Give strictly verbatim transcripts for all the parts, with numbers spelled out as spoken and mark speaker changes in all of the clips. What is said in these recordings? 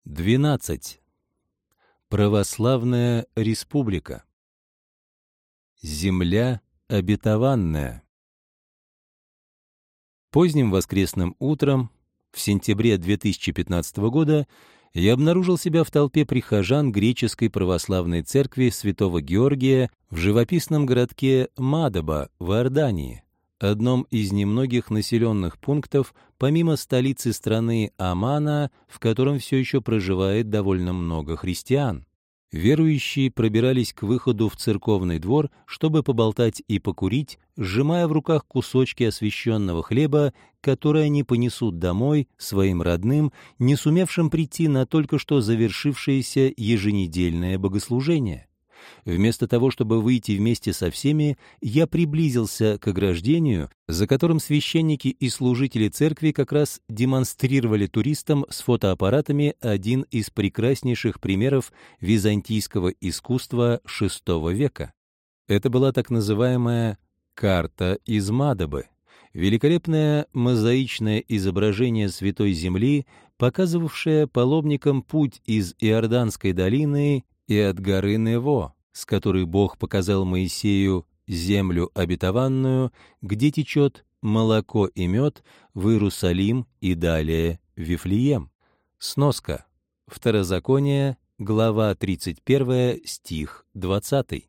Speaker 1: двенадцать. Православная республика. Земля обетованная. Поздним воскресным утром, в сентябре две тысячи пятнадцатого года, я обнаружил себя в толпе прихожан греческой православной церкви святого Георгия в живописном городке Мадоба в Иордании, одном из немногих населенных пунктов, помимо столицы страны Аммана, в котором все еще проживает довольно много христиан. Верующие пробирались к выходу в церковный двор, чтобы поболтать и покурить, сжимая в руках кусочки освященного хлеба, которые они понесут домой своим родным, не сумевшим прийти на только что завершившееся еженедельное богослужение. Вместо того, чтобы выйти вместе со всеми, я приблизился к ограждению, за которым священники и служители церкви как раз демонстрировали туристам с фотоаппаратами один из прекраснейших примеров византийского искусства шестого века. Это была так называемая «карта из Мадобы», великолепное мозаичное изображение Святой Земли, показывавшее паломникам путь из Иорданской долины и от горы Нево, с которой Бог показал Моисею землю обетованную, где течет молоко и мед, в Иерусалим и далее в Вифлеем. Сноска. Второзаконие, глава тридцать первая, стих двадцатый.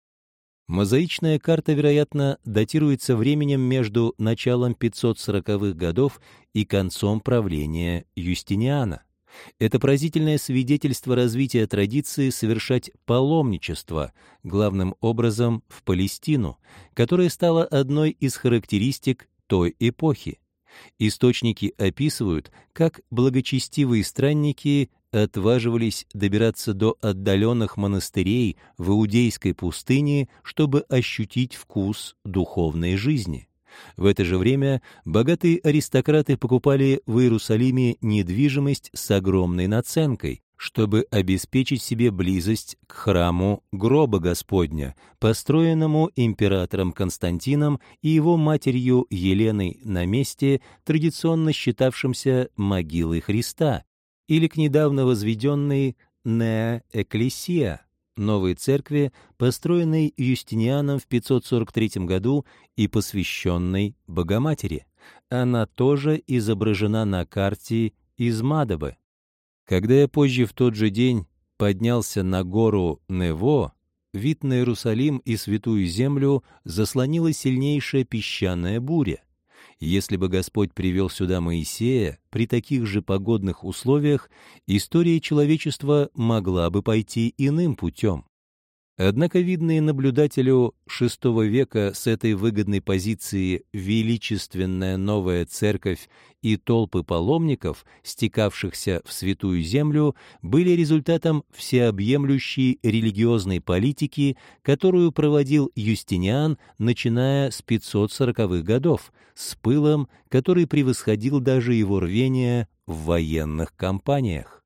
Speaker 1: Мозаичная карта, вероятно, датируется временем между началом пятьсот сороковых годов и концом правления Юстиниана. Это поразительное свидетельство развития традиции совершать паломничество, главным образом в Палестину, которое стало одной из характеристик той эпохи. Источники описывают, как благочестивые странники отваживались добираться до отдаленных монастырей в Иудейской пустыне, чтобы ощутить вкус духовной жизни. В это же время богатые аристократы покупали в Иерусалиме недвижимость с огромной наценкой, чтобы обеспечить себе близость к храму гроба Господня, построенному императором Константином и его матерью Еленой на месте, традиционно считавшимся могилой Христа, или к недавно возведенной Неа Экклесия, новой церкви, построенной Юстинианом в пятьсот сорок третьем году и посвященной Богоматери. Она тоже изображена на карте из Мадобы. Когда я позже в тот же день поднялся на гору Нево, вид на Иерусалим и Святую Землю заслонила сильнейшая песчаная буря. Если бы Господь привел сюда Моисея при таких же погодных условиях, история человечества могла бы пойти иным путем. Однако видные наблюдателю шестого века с этой выгодной позиции величественная новая церковь и толпы паломников, стекавшихся в Святую Землю, были результатом всеобъемлющей религиозной политики, которую проводил Юстиниан, начиная с пятьсот сороковых годов, с пылом, который превосходил даже его рвение в военных кампаниях.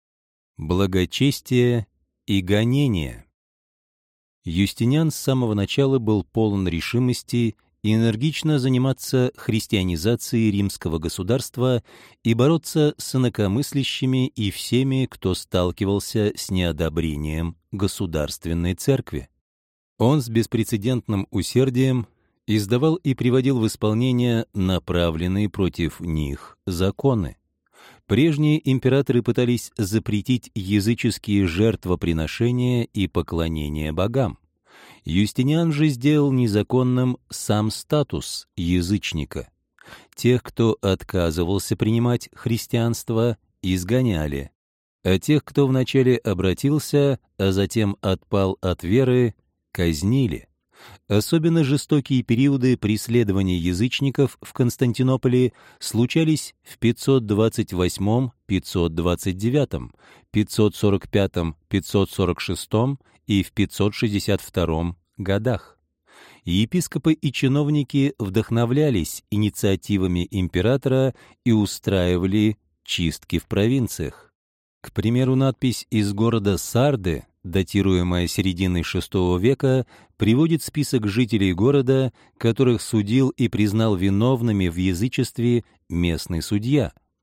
Speaker 1: Благочестие и гонение. Юстиниан с самого начала был полон решимости энергично заниматься христианизацией римского государства и бороться с инакомыслящими и всеми, кто сталкивался с неодобрением государственной церкви. Он с беспрецедентным усердием издавал и приводил в исполнение направленные против них законы. Прежние императоры пытались запретить языческие жертвоприношения и поклонение богам. Юстиниан же сделал незаконным сам статус язычника. Тех, кто отказывался принимать христианство, изгоняли, а тех, кто вначале обратился, а затем отпал от веры, казнили. Особенно жестокие периоды преследования язычников в Константинополе случались в пятьсот двадцать восьмом — пятьсот двадцать девятом, пятьсот сорок пятом — пятьсот сорок шестом и в пятьсот шестьдесят втором годах. Епископы и чиновники вдохновлялись инициативами императора и устраивали чистки в провинциях. К примеру, надпись из города Сарды, датируемая серединой шестого века, приводит список жителей города, которых судил и признал виновными в язычестве местный судья.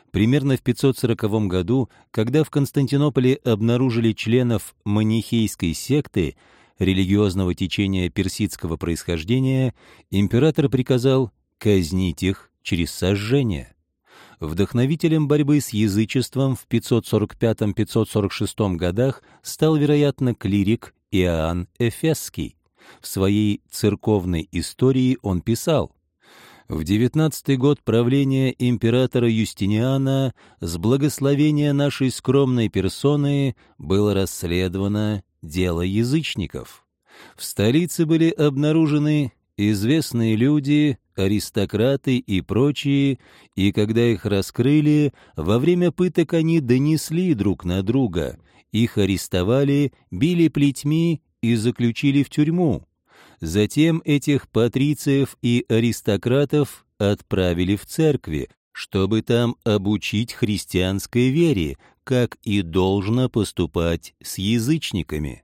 Speaker 1: Примерно в пятьсот сороковом году, когда в Константинополе обнаружили членов манихейской секты, религиозного течения персидского происхождения, император приказал казнить их через сожжение. Вдохновителем борьбы с язычеством в пятьсот сорок пятом — пятьсот сорок шестом годах стал, вероятно, клирик Иоанн Эфесский. В своей церковной истории он писал: «В девятнадцатый год правления императора Юстиниана с благословения нашей скромной персоны было расследовано дело язычников. В столице были обнаружены известные люди, аристократы и прочие, и когда их раскрыли, во время пыток они донесли друг на друга, их арестовали, били плетьми и заключили в тюрьму. Затем этих патрициев и аристократов отправили в церкви, чтобы там обучить христианской вере, как и должно поступать с язычниками».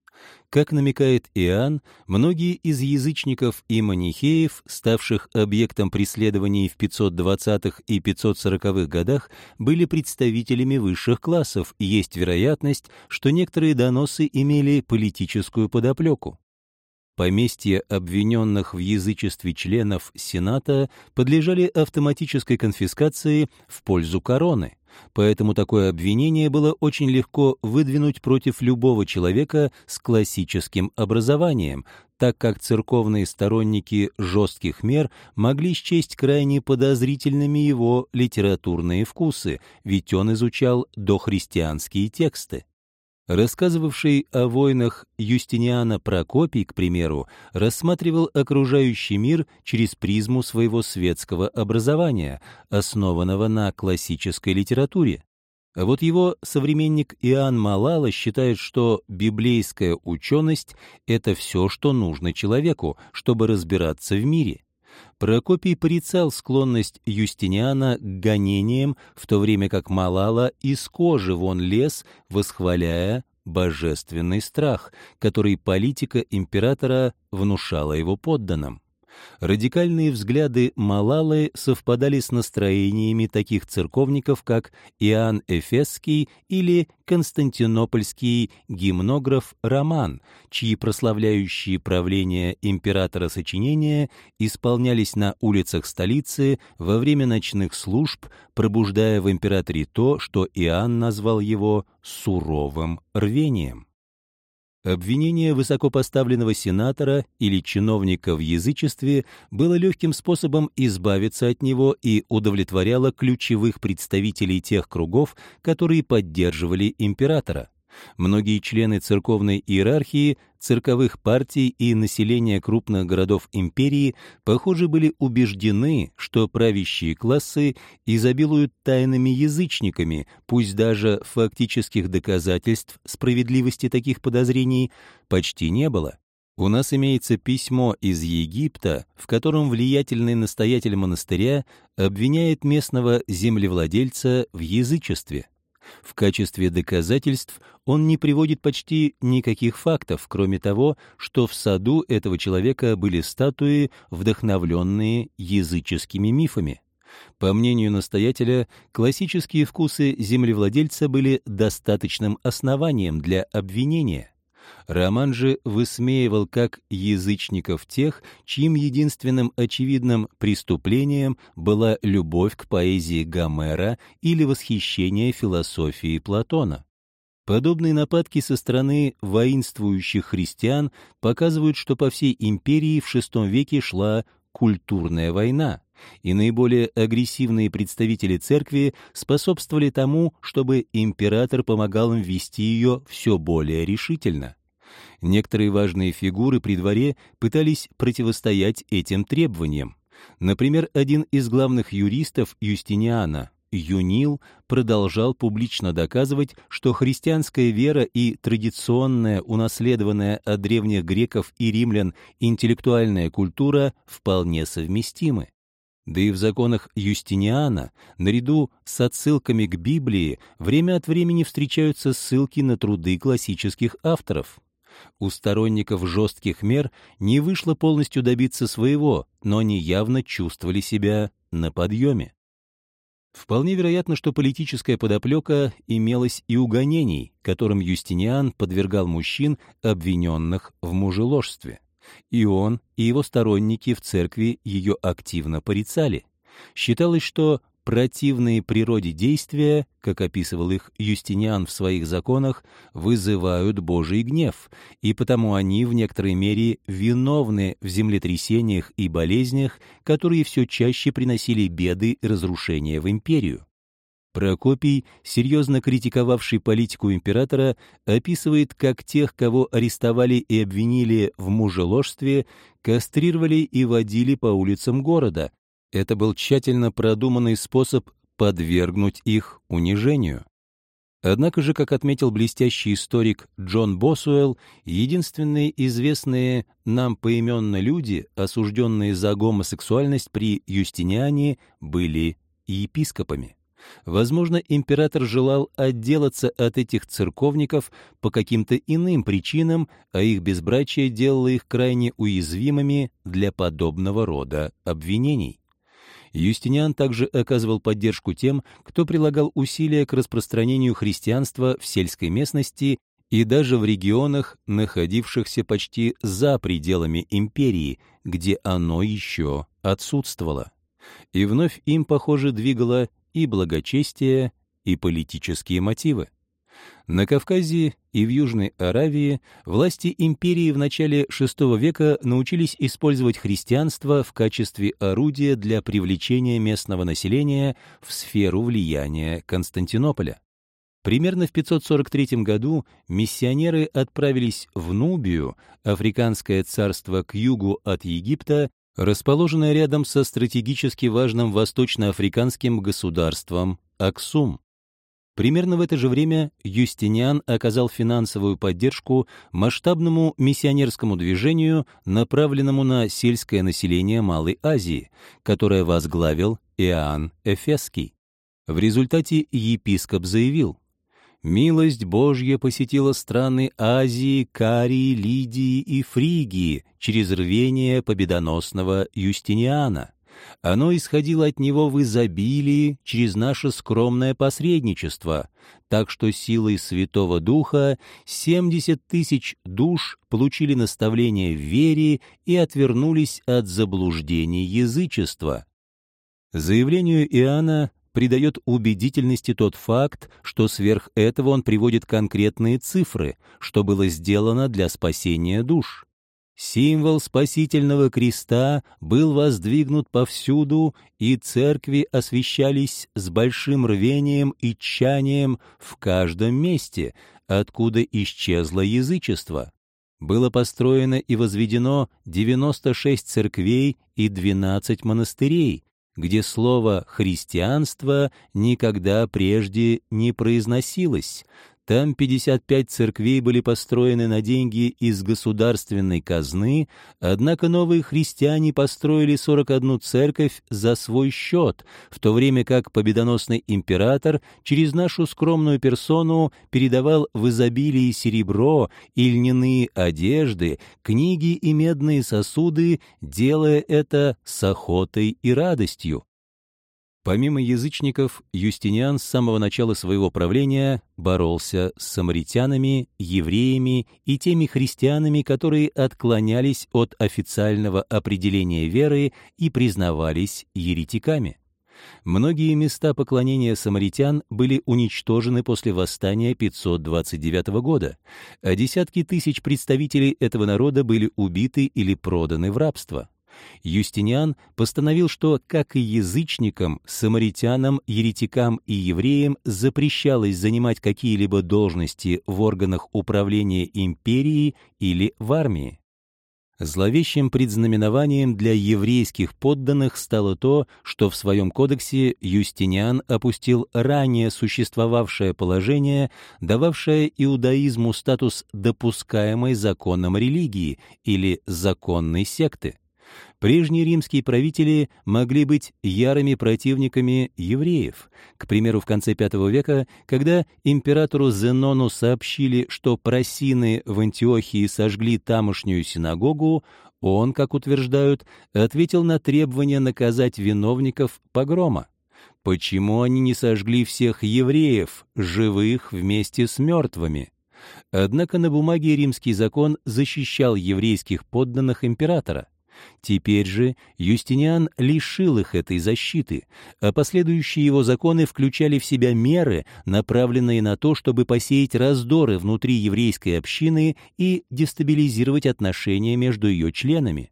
Speaker 1: Как намекает Иоанн, многие из язычников и манихеев, ставших объектом преследований в пятьсот двадцатых и пятьсот сороковых годах, были представителями высших классов, и есть вероятность, что некоторые доносы имели политическую подоплеку. Поместья обвиненных в язычестве членов Сената подлежали автоматической конфискации в пользу короны, поэтому такое обвинение было очень легко выдвинуть против любого человека с классическим образованием, так как церковные сторонники жестких мер могли счесть крайне подозрительными его литературные вкусы, ведь он изучал дохристианские тексты. Рассказывавший о войнах Юстиниана Прокопий, к примеру, рассматривал окружающий мир через призму своего светского образования, основанного на классической литературе. А вот его современник Иоанн Малала считает, что библейская ученость — это все, что нужно человеку, чтобы разбираться в мире. Прокопий порицал склонность Юстиниана к гонениям, в то время как Малала из кожи вон лез, восхваляя божественный страх, который политика императора внушала его подданным. Радикальные взгляды Малалы совпадали с настроениями таких церковников, как Иоанн Эфесский или константинопольский гимнограф Роман, чьи прославляющие правление императора сочинения исполнялись на улицах столицы во время ночных служб, пробуждая в императоре то, что Иоанн назвал его суровым рвением. Обвинение высокопоставленного сенатора или чиновника в язычестве было легким способом избавиться от него и удовлетворяло ключевых представителей тех кругов, которые поддерживали императора. Многие члены церковной иерархии, церковых партий и населения крупных городов империи, похоже, были убеждены, что правящие классы изобилуют тайными язычниками, пусть даже фактических доказательств справедливости таких подозрений почти не было. У нас имеется письмо из Египта, в котором влиятельный настоятель монастыря обвиняет местного землевладельца в язычестве. В качестве доказательств он не приводит почти никаких фактов, кроме того, что в саду этого человека были статуи, вдохновленные языческими мифами. По мнению настоятеля, классические вкусы землевладельца были достаточным основанием для обвинения. Роман же высмеивал как язычников тех, чьим единственным очевидным преступлением была любовь к поэзии Гомера или восхищение философией Платона. Подобные нападки со стороны воинствующих христиан показывают, что по всей империи в шестом веке шла культурная война, и наиболее агрессивные представители церкви способствовали тому, чтобы император помогал им вести ее все более решительно. Некоторые важные фигуры при дворе пытались противостоять этим требованиям. Например, один из главных юристов Юстиниана, Юнил, продолжал публично доказывать, что христианская вера и традиционная, унаследованная от древних греков и римлян интеллектуальная культура вполне совместимы. Да и в законах Юстиниана, наряду с отсылками к Библии, время от времени встречаются ссылки на труды классических авторов. У сторонников жестких мер не вышло полностью добиться своего, но они явно чувствовали себя на подъеме. Вполне вероятно, что политическая подоплека имелась и у гонений, которым Юстиниан подвергал мужчин, обвиненных в мужеложстве. И он, и его сторонники в церкви ее активно порицали. Считалось, что противные природе действия, как описывал их Юстиниан в своих законах, вызывают Божий гнев, и потому они в некоторой мере виновны в землетрясениях и болезнях, которые все чаще приносили беды и разрушения в империю. Прокопий, серьезно критиковавший политику императора, описывает, как тех, кого арестовали и обвинили в мужеложстве, кастрировали и водили по улицам города. Это был тщательно продуманный способ подвергнуть их унижению. Однако же, как отметил блестящий историк Джон Босуэлл, единственные известные нам поименно люди, осужденные за гомосексуальность при Юстиниане, были епископами. Возможно, император желал отделаться от этих церковников по каким-то иным причинам, а их безбрачие делало их крайне уязвимыми для подобного рода обвинений. Юстиниан также оказывал поддержку тем, кто прилагал усилия к распространению христианства в сельской местности и даже в регионах, находившихся почти за пределами империи, где оно еще отсутствовало. И вновь им, похоже, двигало и благочестие, и политические мотивы. На Кавказе и в Южной Аравии власти империи в начале шестого века научились использовать христианство в качестве орудия для привлечения местного населения в сферу влияния Константинополя. Примерно в пятьсот сорок третьем году миссионеры отправились в Нубию, африканское царство к югу от Египта, расположенное рядом со стратегически важным восточноафриканским государством Аксум. Примерно в это же время Юстиниан оказал финансовую поддержку масштабному миссионерскому движению, направленному на сельское население Малой Азии, которое возглавил Иоанн Эфесский. В результате епископ заявил: «Милость Божья посетила страны Азии, Карии, Лидии и Фригии через рвение победоносного Юстиниана. Оно исходило от него в изобилии через наше скромное посредничество, так что силой Святого Духа семьдесят тысяч душ получили наставление в вере и отвернулись от заблуждений язычества». Заявлению Иоанна придает убедительности тот факт, что сверх этого он приводит конкретные цифры, что было сделано для спасения душ. Символ спасительного креста был воздвигнут повсюду, и церкви освящались с большим рвением и тщанием в каждом месте, откуда исчезло язычество. Было построено и возведено девяносто шесть церквей и двенадцать монастырей, где слово «христианство» никогда прежде не произносилось. Там пятьдесят пять церквей были построены на деньги из государственной казны, однако новые христиане построили сорок одну церковь за свой счет, в то время как победоносный император через нашу скромную персону передавал в изобилии серебро и льняные одежды, книги и медные сосуды, делая это с охотой и радостью. Помимо язычников, Юстиниан с самого начала своего правления боролся с самаритянами, евреями и теми христианами, которые отклонялись от официального определения веры и признавались еретиками. Многие места поклонения самаритян были уничтожены после восстания пятьсот двадцать девятого года, а десятки тысяч представителей этого народа были убиты или проданы в рабство. Юстиниан постановил, что, как и язычникам, самаритянам, еретикам и евреям запрещалось занимать какие-либо должности в органах управления империей или в армии. Зловещим предзнаменованием для еврейских подданных стало то, что в своем кодексе Юстиниан опустил ранее существовавшее положение, дававшее иудаизму статус допускаемой законом религии или законной секты. Прежние римские правители могли быть ярыми противниками евреев. К примеру, в конце пятого века, когда императору Зенону сообщили, что просины в Антиохии сожгли тамошнюю синагогу, он, как утверждают, ответил на требование наказать виновников погрома. Почему они не сожгли всех евреев, живых вместе с мертвыми? Однако на бумаге римский закон защищал еврейских подданных императора. Теперь же Юстиниан лишил их этой защиты, а последующие его законы включали в себя меры, направленные на то, чтобы посеять раздоры внутри еврейской общины и дестабилизировать отношения между ее членами.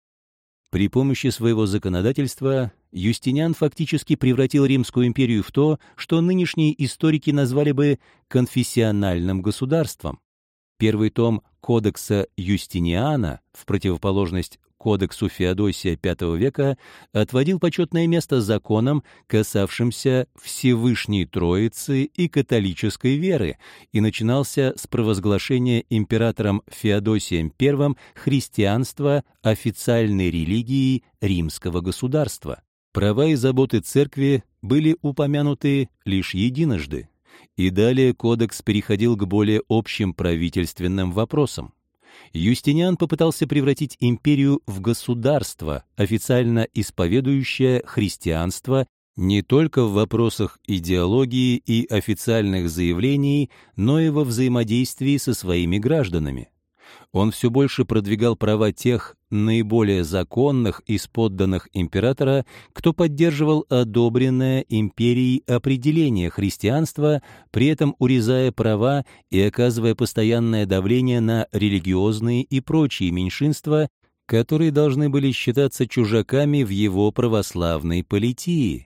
Speaker 1: При помощи своего законодательства Юстиниан фактически превратил Римскую империю в то, что нынешние историки назвали бы конфессиональным государством. Первый том Кодекса Юстиниана, в противоположность Кодексу Феодосия пятого века, отводил почетное место законам, касавшимся Всевышней Троицы и католической веры, и начинался с провозглашения императором Феодосием I христианства официальной религией римского государства. Права и заботы церкви были упомянуты лишь единожды, и далее кодекс переходил к более общим правительственным вопросам. Юстиниан попытался превратить империю в государство, официально исповедующее христианство не только в вопросах идеологии и официальных заявлений, но и во взаимодействии со своими гражданами. Он все больше продвигал права тех наиболее законных из подданных императора, кто поддерживал одобренное империей определение христианства, при этом урезая права и оказывая постоянное давление на религиозные и прочие меньшинства, которые должны были считаться чужаками в его православной политии.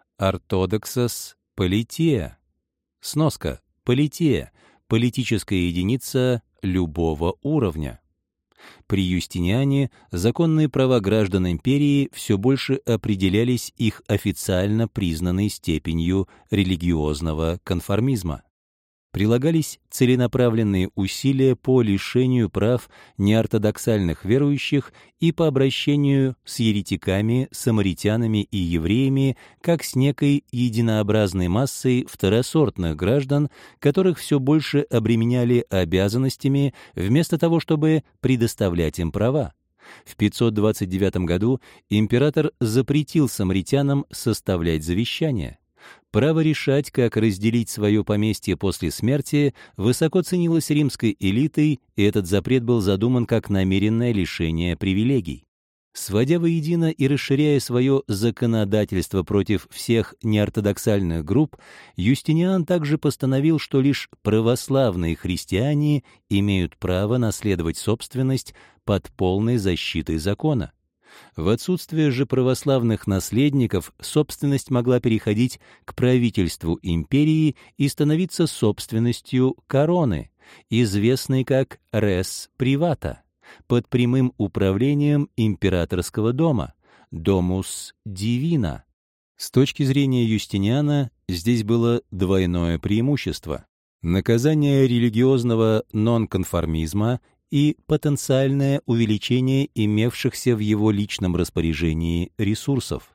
Speaker 1: Ортодоксос полития. Сноска. Полития. Политическая единица любого уровня. При Юстиниане законные права граждан империи все больше определялись их официально признанной степенью религиозного конформизма. Прилагались целенаправленные усилия по лишению прав неортодоксальных верующих и по обращению с еретиками, самаритянами и евреями как с некой единообразной массой второсортных граждан, которых все больше обременяли обязанностями вместо того, чтобы предоставлять им права. В пятьсот двадцать девятом году император запретил самаритянам составлять завещания. Право решать, как разделить свое поместье после смерти, высоко ценилось римской элитой, и этот запрет был задуман как намеренное лишение привилегий. Сводя воедино и расширяя свое законодательство против всех неортодоксальных групп, Юстиниан также постановил, что лишь православные христиане имеют право наследовать собственность под полной защитой закона. В отсутствие же православных наследников собственность могла переходить к правительству империи и становиться собственностью короны, известной как «рес привата», под прямым управлением императорского дома «домус дивина». С точки зрения Юстиниана здесь было двойное преимущество: наказание религиозного нонконформизма и потенциальное увеличение имевшихся в его личном распоряжении ресурсов.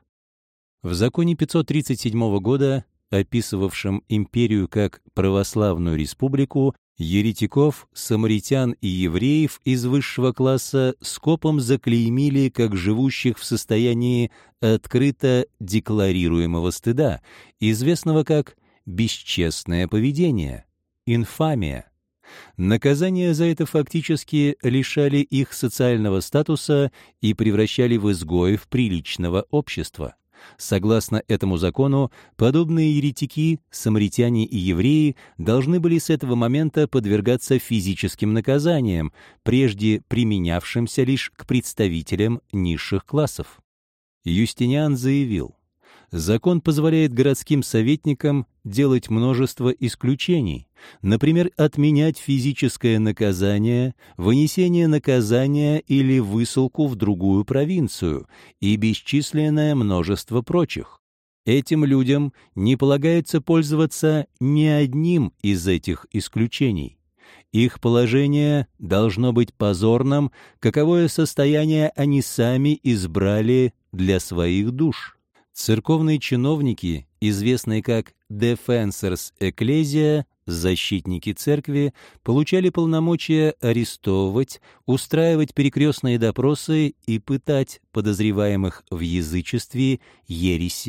Speaker 1: В законе пятьсот тридцать седьмого года, описывавшем империю как православную республику, еретиков, самаритян и евреев из высшего класса скопом заклеймили как живущих в состоянии открыто декларируемого стыда, известного как «бесчестное поведение», «инфамия». Наказания за это фактически лишали их социального статуса и превращали в изгоев приличного общества. Согласно этому закону, подобные еретики, самаритяне и евреи должны были с этого момента подвергаться физическим наказаниям, прежде применявшимся лишь к представителям низших классов. Юстиниан заявил: закон позволяет городским советникам делать множество исключений, например, отменять физическое наказание, вынесение наказания или высылку в другую провинцию и бесчисленное множество прочих. Этим людям не полагается пользоваться ни одним из этих исключений. Их положение должно быть позорным, каковое состояние они сами избрали для своих душ. Церковные чиновники, известные как «defensors ecclesia», защитники церкви, получали полномочия арестовывать, устраивать перекрестные допросы и пытать подозреваемых в язычестве, ереси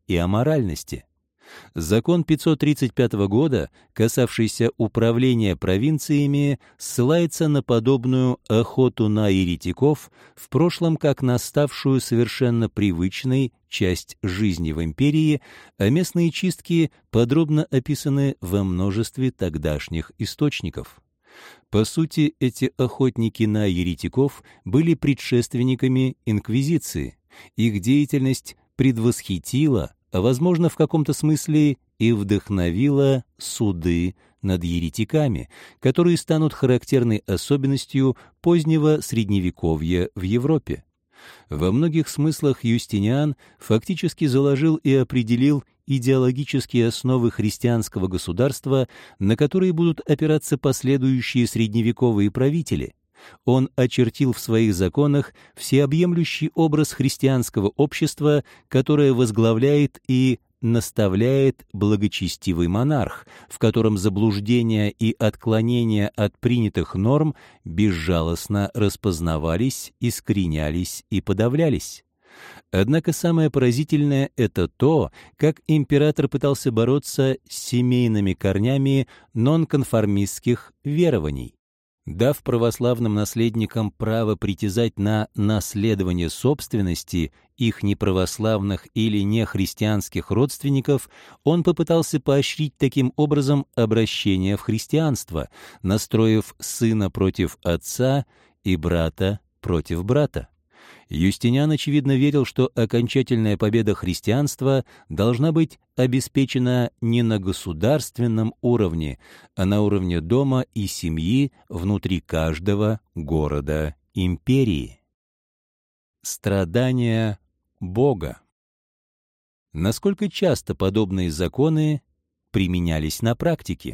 Speaker 1: и аморальности. Закон пятьсот тридцать пятого года, касавшийся управления провинциями, ссылается на подобную охоту на еретиков, в прошлом как на ставшую совершенно привычной часть жизни в империи, а местные чистки подробно описаны во множестве тогдашних источников. По сути, эти охотники на еретиков были предшественниками инквизиции. Их деятельность предвосхитила, а, возможно, в каком-то смысле и вдохновила суды над еретиками, которые станут характерной особенностью позднего Средневековья в Европе. Во многих смыслах Юстиниан фактически заложил и определил идеологические основы христианского государства, на которые будут опираться последующие средневековые правители. Он очертил в своих законах всеобъемлющий образ христианского общества, которое возглавляет и наставляет благочестивый монарх, в котором заблуждения и отклонения от принятых норм безжалостно распознавались, искоренялись и подавлялись. Однако самое поразительное — это то, как император пытался бороться с семейными корнями нонконформистских верований. Дав православным наследникам право притязать на наследование собственности их неправославных или нехристианских родственников, он попытался поощрить таким образом обращение в христианство, настроив сына против отца и брата против брата. Юстиниан, очевидно, верил, что окончательная победа христианства должна быть обеспечена не на государственном уровне, а на уровне дома и семьи внутри каждого города империи. Страдания Бога. Насколько часто подобные законы применялись на практике?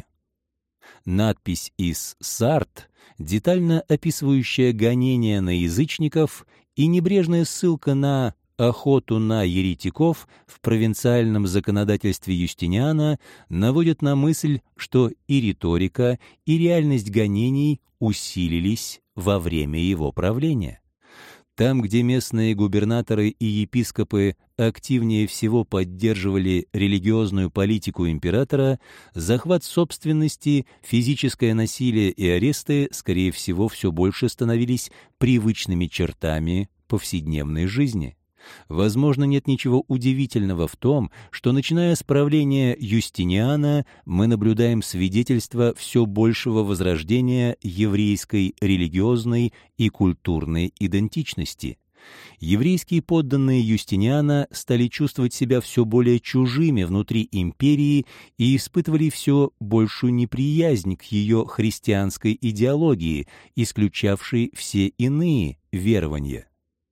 Speaker 1: Надпись из Сарт, детально описывающая гонения на язычников, и небрежная ссылка на охоту на еретиков в провинциальном законодательстве Юстиниана наводят на мысль, что и риторика, и реальность гонений усилились во время его правления. Там, где местные губернаторы и епископы активнее всего поддерживали религиозную политику императора, захват собственности, физическое насилие и аресты, скорее всего, все больше становились привычными чертами повседневной жизни. Возможно, нет ничего удивительного в том, что, начиная с правления Юстиниана, мы наблюдаем свидетельство все большего возрождения еврейской религиозной и культурной идентичности. Еврейские подданные Юстиниана стали чувствовать себя все более чужими внутри империи и испытывали все большую неприязнь к ее христианской идеологии, исключавшей все иные верования.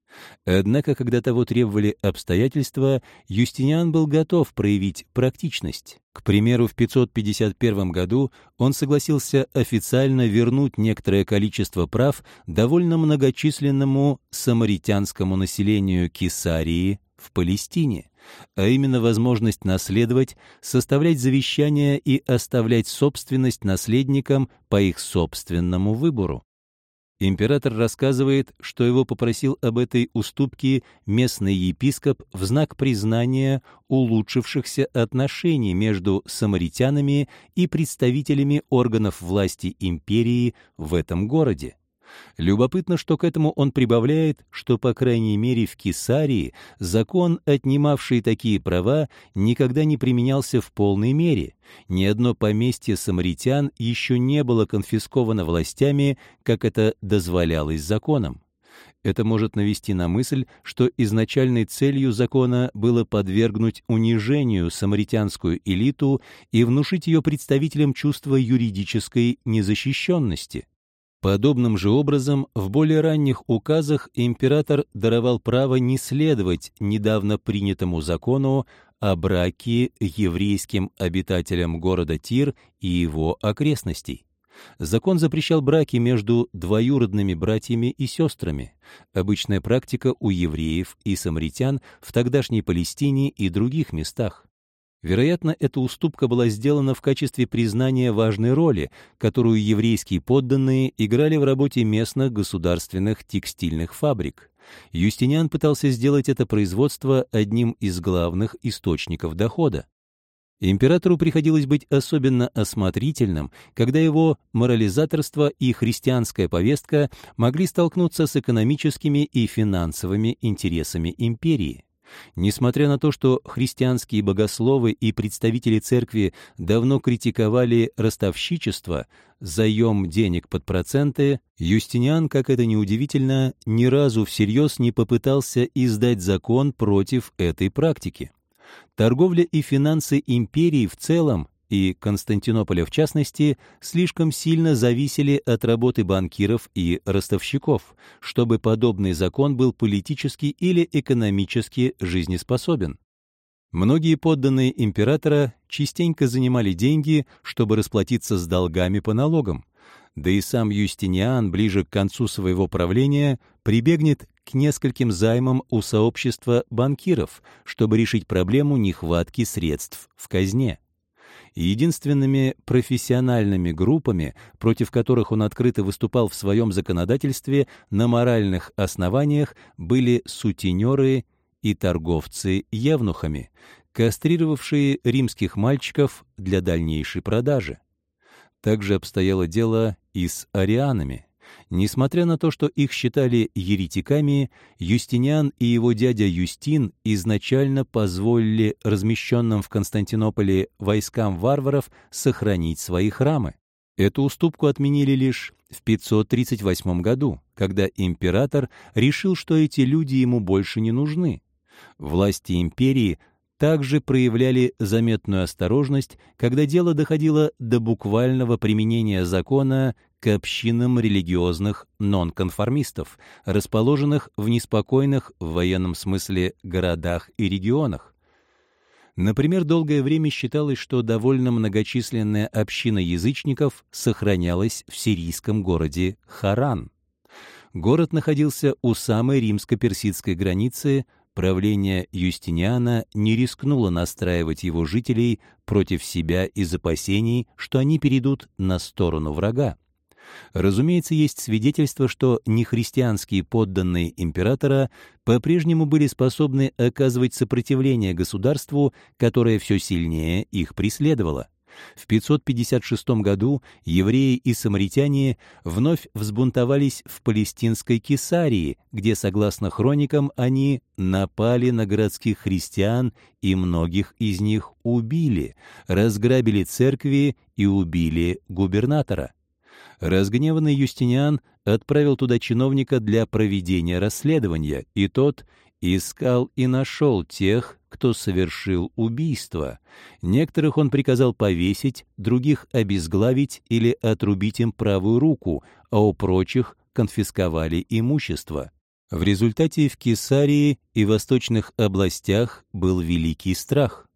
Speaker 1: Однако, когда того требовали обстоятельства, Юстиниан был готов проявить практичность. К примеру, в пятьсот пятьдесят первом году он согласился официально вернуть некоторое количество прав довольно многочисленному самаритянскому населению Кесарии в Палестине, а именно возможность наследовать, составлять завещания и оставлять собственность наследникам по их собственному выбору. Император рассказывает, что его попросил об этой уступке местный епископ в знак признания улучшившихся отношений между самаритянами и представителями органов власти империи в этом городе. Любопытно, что к этому он прибавляет, что, по крайней мере, в Кесарии закон, отнимавший такие права, никогда не применялся в полной мере. Ни одно поместье самаритян еще не было конфисковано властями, как это дозволялось законом. Это может навести на мысль, что изначальной целью закона было подвергнуть унижению самаритянскую элиту и внушить ее представителям чувство юридической незащищенности. Подобным же образом в более ранних указах император даровал право не следовать недавно принятому закону о браке еврейским обитателям города Тир и его окрестностей. Закон запрещал браки между двоюродными братьями и сестрами, обычная практика у евреев и самаритян в тогдашней Палестине и других местах. Вероятно, эта уступка была сделана в качестве признания важной роли, которую еврейские подданные играли в работе местных государственных текстильных фабрик. Юстиниан пытался сделать это производство одним из главных источников дохода. Императору приходилось быть особенно осмотрительным, когда его морализаторство и христианская повестка могли столкнуться с экономическими и финансовыми интересами империи. Несмотря на то, что христианские богословы и представители церкви давно критиковали ростовщичество, заем денег под проценты, Юстиниан, как это ни удивительно, ни разу всерьез не попытался издать закон против этой практики. Торговля и финансы империи в целом, и Константинополя в частности, слишком сильно зависели от работы банкиров и ростовщиков, чтобы подобный закон был политически или экономически жизнеспособен. Многие подданные императора частенько занимали деньги, чтобы расплатиться с долгами по налогам. Да и сам Юстиниан ближе к концу своего правления прибегнет к нескольким займам у сообщества банкиров, чтобы решить проблему нехватки средств в казне. Единственными профессиональными группами, против которых он открыто выступал в своем законодательстве на моральных основаниях, были сутенеры и торговцы евнухами, кастрировавшие римских мальчиков для дальнейшей продажи. Также обстояло дело и с арианами. Несмотря на то, что их считали еретиками, Юстиниан и его дядя Юстин изначально позволили размещенным в Константинополе войскам варваров сохранить свои храмы. Эту уступку отменили лишь в пятьсот тридцать восьмом году, когда император решил, что эти люди ему больше не нужны. Власти империи также проявляли заметную осторожность, когда дело доходило до буквального применения закона к общинам религиозных нонконформистов, расположенных в неспокойных в военном смысле городах и регионах. Например, долгое время считалось, что довольно многочисленная община язычников сохранялась в сирийском городе Харан. Город находился у самой римско-персидской границы. Правление Юстиниана не рискнуло настраивать его жителей против себя из опасений, что они перейдут на сторону врага. Разумеется, есть свидетельство, что нехристианские подданные императора по-прежнему были способны оказывать сопротивление государству, которое все сильнее их преследовало. В пятьсот пятьдесят шестом году евреи и самаритяне вновь взбунтовались в палестинской Кесарии, где, согласно хроникам, они напали на городских христиан и многих из них убили, разграбили церкви и убили губернатора. Разгневанный Юстиниан отправил туда чиновника для проведения расследования, и тот искал и нашел тех, кто совершил убийство. Некоторых он приказал повесить, других обезглавить или отрубить им правую руку, а у прочих конфисковали имущество. В результате в Кесарии и восточных областях был великий страх.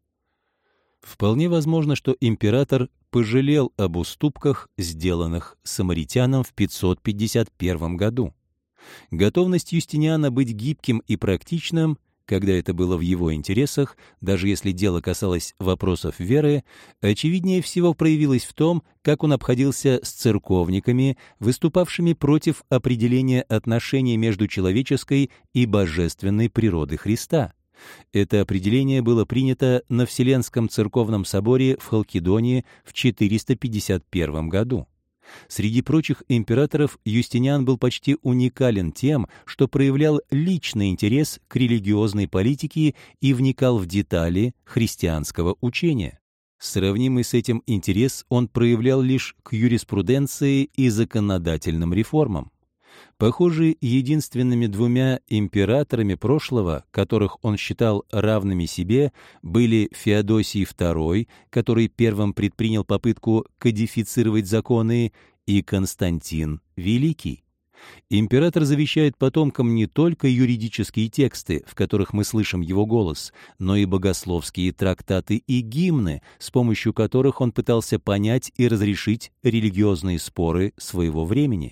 Speaker 1: Вполне возможно, что император пожалел об уступках, сделанных самаритянам в пятьсот пятьдесят первом году. Готовность Юстиниана быть гибким и практичным, когда это было в его интересах, даже если дело касалось вопросов веры, очевиднее всего проявилась в том, как он обходился с церковниками, выступавшими против определения отношений между человеческой и божественной природой Христа. Это определение было принято на Вселенском церковном соборе в Халкидоне в четыреста пятьдесят первом году. Среди прочих императоров Юстиниан был почти уникален тем, что проявлял личный интерес к религиозной политике и вникал в детали христианского учения. Сравнимый с этим интерес он проявлял лишь к юриспруденции и законодательным реформам. Похоже, единственными двумя императорами прошлого, которых он считал равными себе, были Феодосий второй, который первым предпринял попытку кодифицировать законы, и Константин Великий. Император завещает потомкам не только юридические тексты, в которых мы слышим его голос, но и богословские трактаты и гимны, с помощью которых он пытался понять и разрешить религиозные споры своего времени.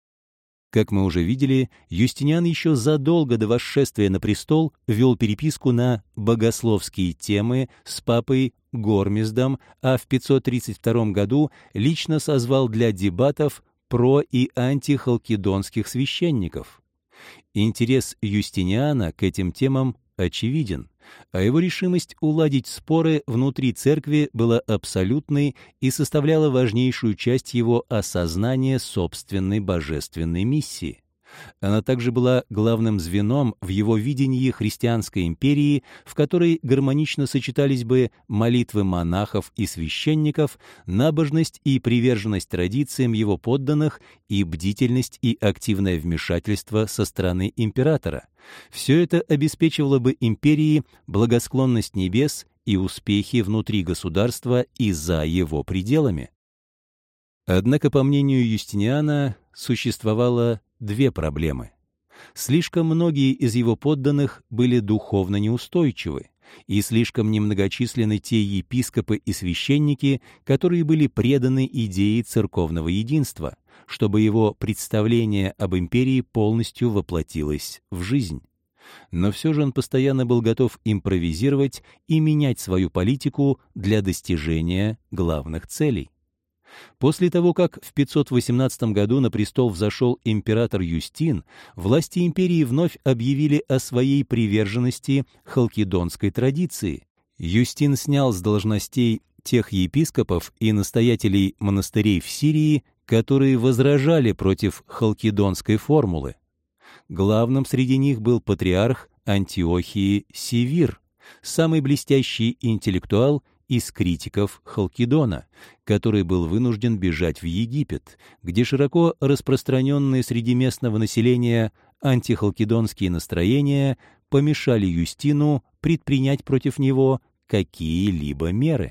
Speaker 1: Как мы уже видели, Юстиниан еще задолго до восшествия на престол вел переписку на богословские темы с папой Гормездом, а в пятьсот тридцать втором году лично созвал для дебатов про- и антихалкидонских священников. Интерес Юстиниана к этим темам очевиден, а его решимость уладить споры внутри церкви была абсолютной и составляла важнейшую часть его осознания собственной божественной миссии. Она также была главным звеном в его видении христианской империи, в которой гармонично сочетались бы молитвы монахов и священников, набожность и приверженность традициям его подданных и бдительность и активное вмешательство со стороны императора. Все это обеспечивало бы империи благосклонность небес и успехи внутри государства и за его пределами. Однако, по мнению Юстиниана, существовало две проблемы. Слишком многие из его подданных были духовно неустойчивы, и слишком немногочисленны те епископы и священники, которые были преданы идее церковного единства, чтобы его представление об империи полностью воплотилось в жизнь. Но все же он постоянно был готов импровизировать и менять свою политику для достижения главных целей. После того, как в пятьсот восемнадцатом году на престол взошел император Юстин, власти империи вновь объявили о своей приверженности халкидонской традиции. Юстин снял с должностей тех епископов и настоятелей монастырей в Сирии, которые возражали против халкидонской формулы. Главным среди них был патриарх Антиохии Севир, самый блестящий интеллектуал из критиков Халкидона, который был вынужден бежать в Египет, где широко распространенные среди местного населения антихалкидонские настроения помешали Юстину предпринять против него какие-либо меры.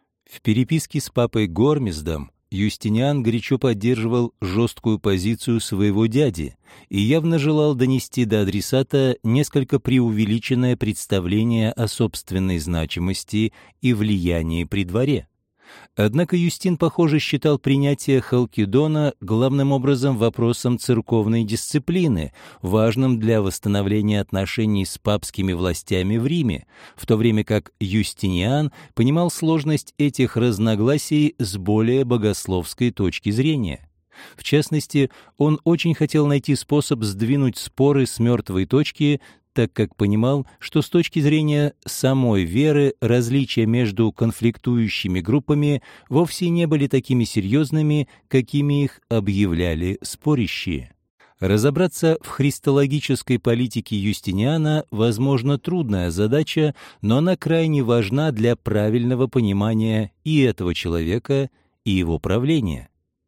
Speaker 1: В переписке с папой Гормездом Юстиниан горячо поддерживал жесткую позицию своего дяди и явно желал донести до адресата несколько преувеличенное представление о собственной значимости и влиянии при дворе. Однако Юстин, похоже, считал принятие Халкидона главным образом вопросом церковной дисциплины, важным для восстановления отношений с папскими властями в Риме, в то время как Юстиниан понимал сложность этих разногласий с более богословской точки зрения. В частности, он очень хотел найти способ сдвинуть споры с мертвой точки, так как понимал, что с точки зрения самой веры различия между конфликтующими группами вовсе не были такими серьезными, какими их объявляли спорящие. Разобраться в христологической политике Юстиниана, возможно, трудная задача, но она крайне важна для правильного понимания и этого человека, и его правления.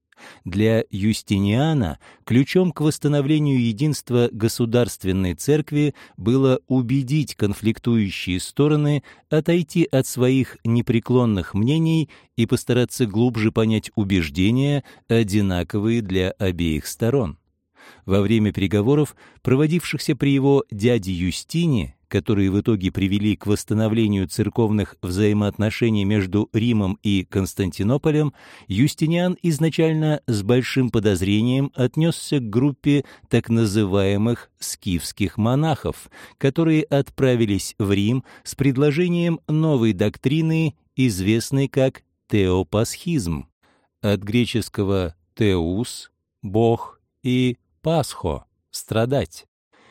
Speaker 1: Для Юстиниана ключом к восстановлению единства государственной церкви было убедить конфликтующие стороны отойти от своих непреклонных мнений и постараться глубже понять убеждения, одинаковые для обеих сторон. Во время переговоров, проводившихся при его дяде Юстине, которые в итоге привели к восстановлению церковных взаимоотношений между Римом и Константинополем, Юстиниан изначально с большим подозрением отнесся к группе так называемых скифских монахов, которые отправились в Рим с предложением новой доктрины, известной как теопасхизм, от греческого «теус» — «бог» и «пасхо» — «страдать».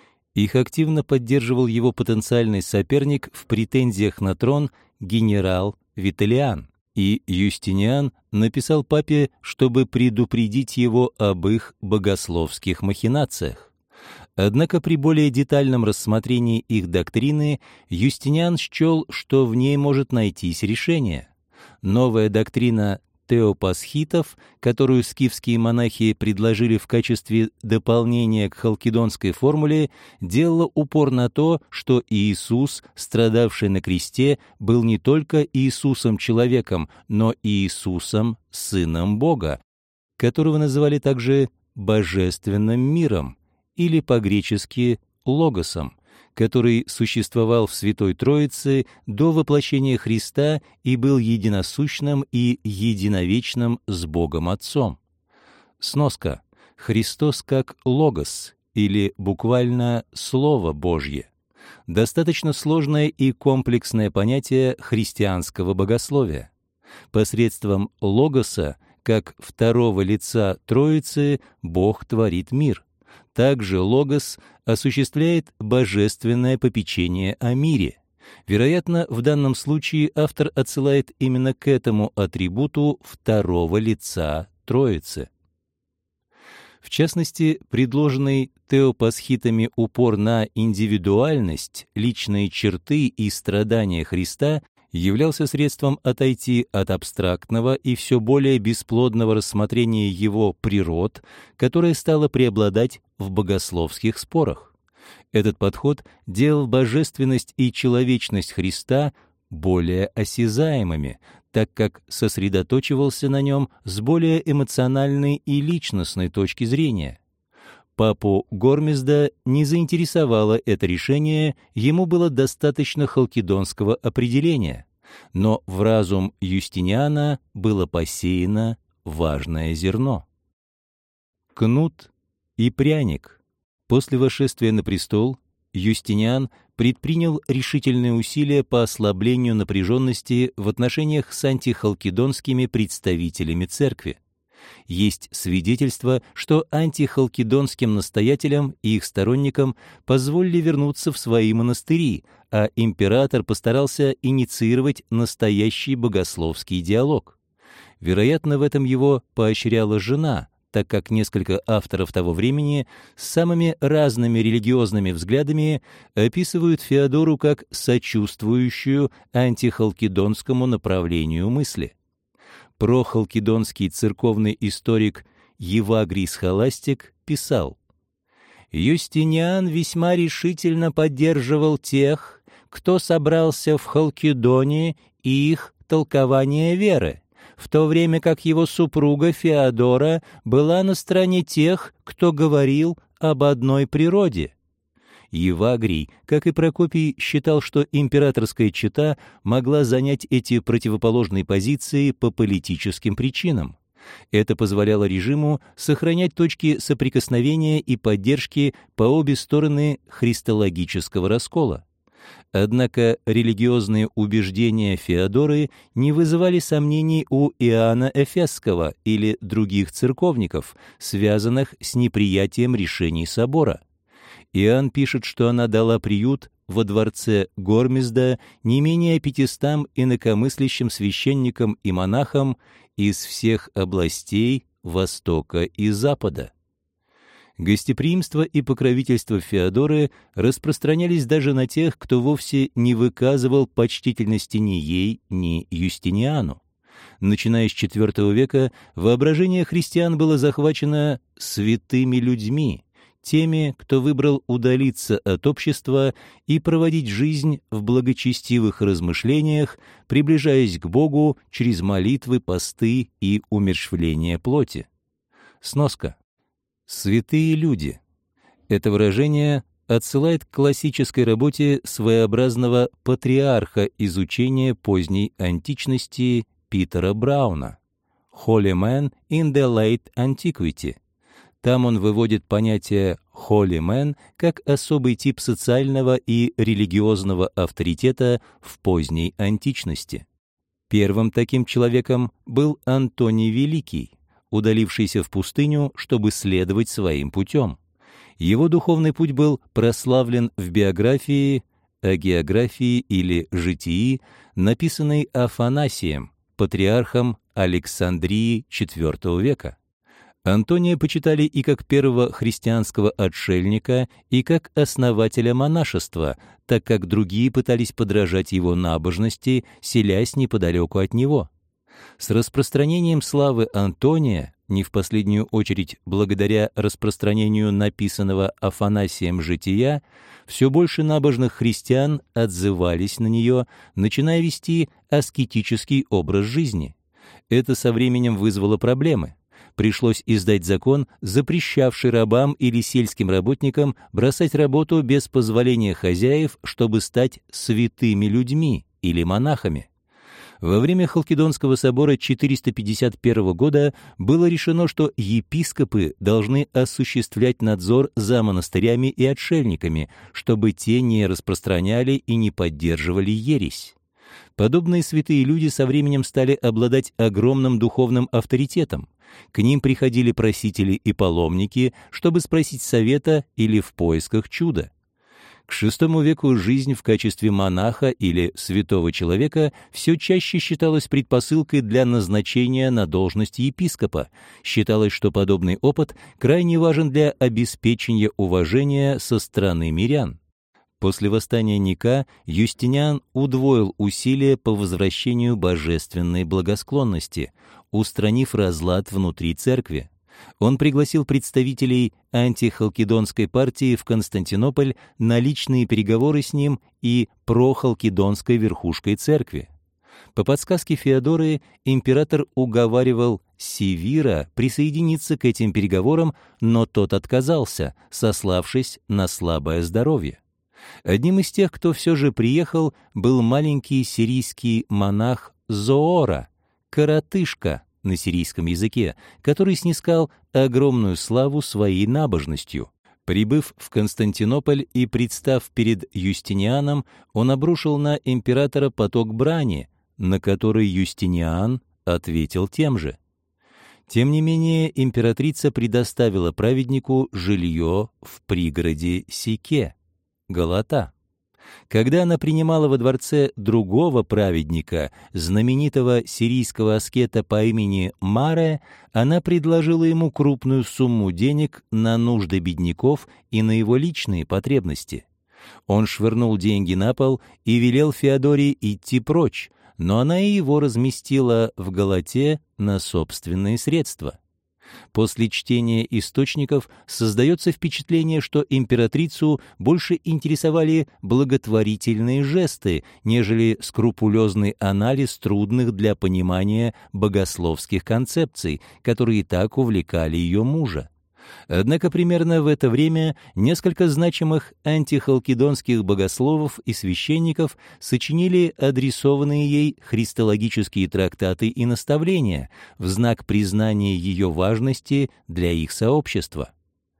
Speaker 1: Их активно поддерживал его потенциальный соперник в претензиях на трон генерал Виталиан, и Юстиниан написал папе, чтобы предупредить его об их богословских махинациях. Однако при более детальном рассмотрении их доктрины Юстиниан счел, что в ней может найтись решение. Новая доктрина теопасхитов, которую скифские монахи предложили в качестве дополнения к халкидонской формуле, делала упор на то, что Иисус, страдавший на кресте, был не только Иисусом-человеком, но и Иисусом, Сыном Бога, которого называли также «божественным миром» или по-гречески «логосом», который существовал в Святой Троице до воплощения Христа и был единосущным и единовечным с Богом Отцом. Сноска. Христос как Логос, или буквально Слово Божье. Достаточно сложное и комплексное понятие христианского богословия. Посредством Логоса, как второго лица Троицы, Бог творит мир. Также логос осуществляет божественное попечение о мире. Вероятно, в данном случае автор отсылает именно к этому атрибуту второго лица Троицы. В частности, предложенный теопасхитами упор на индивидуальность, личные черты и страдания Христа являлся средством отойти от абстрактного и все более бесплодного рассмотрения его природ, которое стало преобладать в богословских спорах. Этот подход делал божественность и человечность Христа более осязаемыми, так как сосредоточивался на нем с более эмоциональной и личностной точки зрения. Папу Гормезда не заинтересовало это решение, ему было достаточно халкидонского определения, но в разум Юстиниана было посеяно важное зерно. Кнут и пряник. После восшествия на престол Юстиниан предпринял решительные усилия по ослаблению напряженности в отношениях с антихалкидонскими представителями церкви. Есть свидетельство, что антихалкидонским настоятелям и их сторонникам позволили вернуться в свои монастыри, а император постарался инициировать настоящий богословский диалог. Вероятно, в этом его поощряла жена, так как несколько авторов того времени с самыми разными религиозными взглядами описывают Феодору как сочувствующую антихалкидонскому направлению мысли. Прохалкидонский церковный историк Евагрий Схоластик писал: «Юстиниан весьма решительно поддерживал тех, кто собрался в Халкидоне, и их толкование веры, в то время как его супруга Феодора была на стороне тех, кто говорил об одной природе». Евагрий, как и Прокопий, считал, что императорская чета могла занять эти противоположные позиции по политическим причинам. Это позволяло режиму сохранять точки соприкосновения и поддержки по обе стороны христологического раскола. Однако религиозные убеждения Феодоры не вызывали сомнений у Иоанна Эфесского или других церковников, связанных с неприятием решений собора. Иоанн пишет, что она дала приют во дворце Гормезда не менее пятистам инакомыслящим священникам и монахам из всех областей Востока и Запада. Гостеприимство и покровительство Феодоры распространялись даже на тех, кто вовсе не выказывал почтительности ни ей, ни Юстиниану. Начиная с четвёртого века воображение христиан было захвачено святыми людьми, теми, кто выбрал удалиться от общества и проводить жизнь в благочестивых размышлениях, приближаясь к Богу через молитвы, посты и умерщвление плоти. Сноска. «Святые люди». Это выражение отсылает к классической работе своеобразного патриарха изучения поздней античности Питера Брауна «Holy Man in the Late Antiquity». Там он выводит понятие «holy man» как особый тип социального и религиозного авторитета в поздней античности. Первым таким человеком был Антоний Великий, удалившийся в пустыню, чтобы следовать своим путем. Его духовный путь был прославлен в биографии, агеографии или житии, написанной Афанасием, патриархом Александрии четвёртого века. Антония почитали и как первого христианского отшельника, и как основателя монашества, так как другие пытались подражать его набожности, селясь неподалеку от него. С распространением славы Антония, не в последнюю очередь благодаря распространению написанного Афанасием жития, все больше набожных христиан отзывались на нее, начиная вести аскетический образ жизни. Это со временем вызвало проблемы. Пришлось издать закон, запрещавший рабам или сельским работникам бросать работу без позволения хозяев, чтобы стать святыми людьми или монахами. Во время Халкидонского собора четыреста пятьдесят первого года было решено, что епископы должны осуществлять надзор за монастырями и отшельниками, чтобы те не распространяли и не поддерживали ересь. Подобные святые люди со временем стали обладать огромным духовным авторитетом. К ним приходили просители и паломники, чтобы спросить совета или в поисках чуда. К шестому веку жизнь в качестве монаха или святого человека все чаще считалась предпосылкой для назначения на должность епископа. Считалось, что подобный опыт крайне важен для обеспечения уважения со стороны мирян. После восстания Ника Юстиниан удвоил усилия по возвращению божественной благосклонности, устранив разлад внутри церкви. Он пригласил представителей антихалкидонской партии в Константинополь на личные переговоры с ним и прохалкидонской верхушкой церкви. По подсказке Феодоры император уговаривал Севира присоединиться к этим переговорам, но тот отказался, сославшись на слабое здоровье. Одним из тех, кто все же приехал, был маленький сирийский монах Зоора, коротышка на сирийском языке, который снискал огромную славу своей набожностью. Прибыв в Константинополь и представ перед Юстинианом, он обрушил на императора поток брани, на который Юстиниан ответил тем же. Тем не менее, императрица предоставила праведнику жилье в пригороде Сике, Галата. Когда она принимала во дворце другого праведника, знаменитого сирийского аскета по имени Маре, она предложила ему крупную сумму денег на нужды бедняков и на его личные потребности. Он швырнул деньги на пол и велел Феодоре идти прочь, но она и его разместила в Галате на собственные средства. После чтения источников создается впечатление, что императрицу больше интересовали благотворительные жесты, нежели скрупулезный анализ трудных для понимания богословских концепций, которые так увлекали ее мужа. Однако примерно в это время несколько значимых антихалкидонских богословов и священников сочинили адресованные ей христологические трактаты и наставления в знак признания ее важности для их сообщества.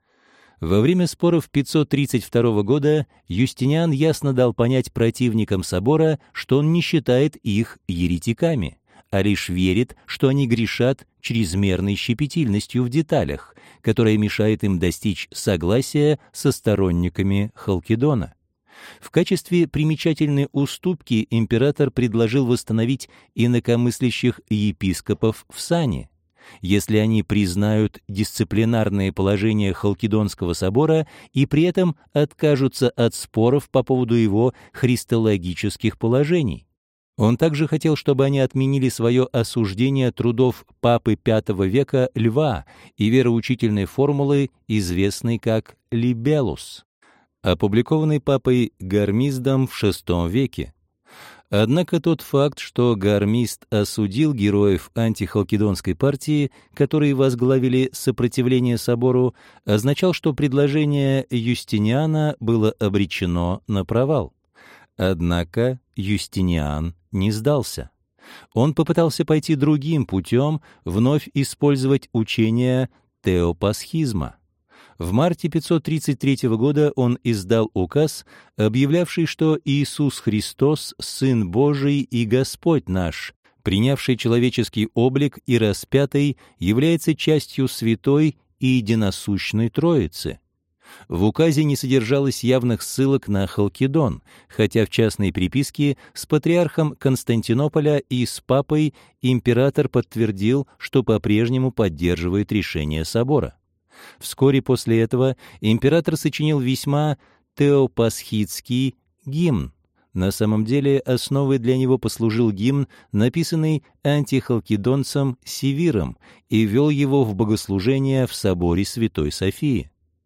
Speaker 1: Во время споров пятьсот тридцать второго года Юстиниан ясно дал понять противникам собора, что он не считает их еретиками, а лишь верит, что они грешат чрезмерной щепетильностью в деталях, которая мешает им достичь согласия со сторонниками Халкидона. В качестве примечательной уступки император предложил восстановить инакомыслящих епископов в сане. Если они признают дисциплинарное положение Халкидонского собора и при этом откажутся от споров по поводу его христологических положений. Он также хотел, чтобы они отменили свое осуждение трудов папы пятого века Льва и вероучительной формулы, известной как «Либелус», опубликованной папой Гармиздом в шестом веке. Однако тот факт, что Гармист осудил героев антихалкидонской партии, которые возглавили сопротивление собору, означал, что предложение Юстиниана было обречено на провал. Однако Юстиниан не сдался. Он попытался пойти другим путем, вновь использовать учение теопасхизма. В марте пятьсот тридцать третьего года он издал указ, объявлявший, что Иисус Христос — Сын Божий и Господь наш, принявший человеческий облик и распятый, является частью Святой и Единосущной Троицы. В указе не содержалось явных ссылок на Халкидон, хотя в частной приписке с патриархом Константинополя и с папой император подтвердил, что по-прежнему поддерживает решение собора. Вскоре после этого император сочинил весьма теопасхидский гимн. На самом деле основой для него послужил гимн, написанный антихалкидонцем Севиром, и вел его в богослужение в соборе Святой Софии,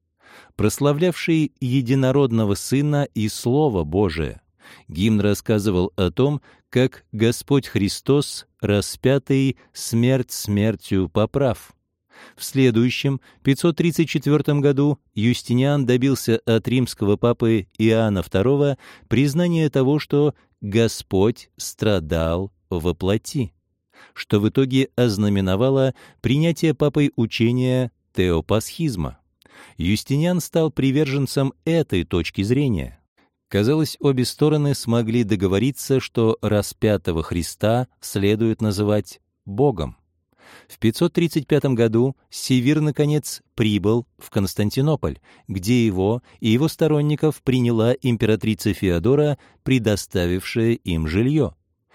Speaker 1: прославлявший единородного Сына и Слово Божие. Гимн рассказывал о том, как Господь Христос, распятый, смерть смертью поправ. В следующем, пятьсот тридцать четвёртом году, Юстиниан добился от римского папы Иоанна второго признания того, что Господь страдал во плоти, что в итоге ознаменовало принятие папой учения теопасхизма. Юстиниан стал приверженцем этой точки зрения. Казалось, обе стороны смогли договориться, что распятого Христа следует называть Богом. В пятьсот тридцать пятом году Севир, наконец, прибыл в Константинополь, где его и его сторонников приняла императрица Феодора, предоставившая им жилье.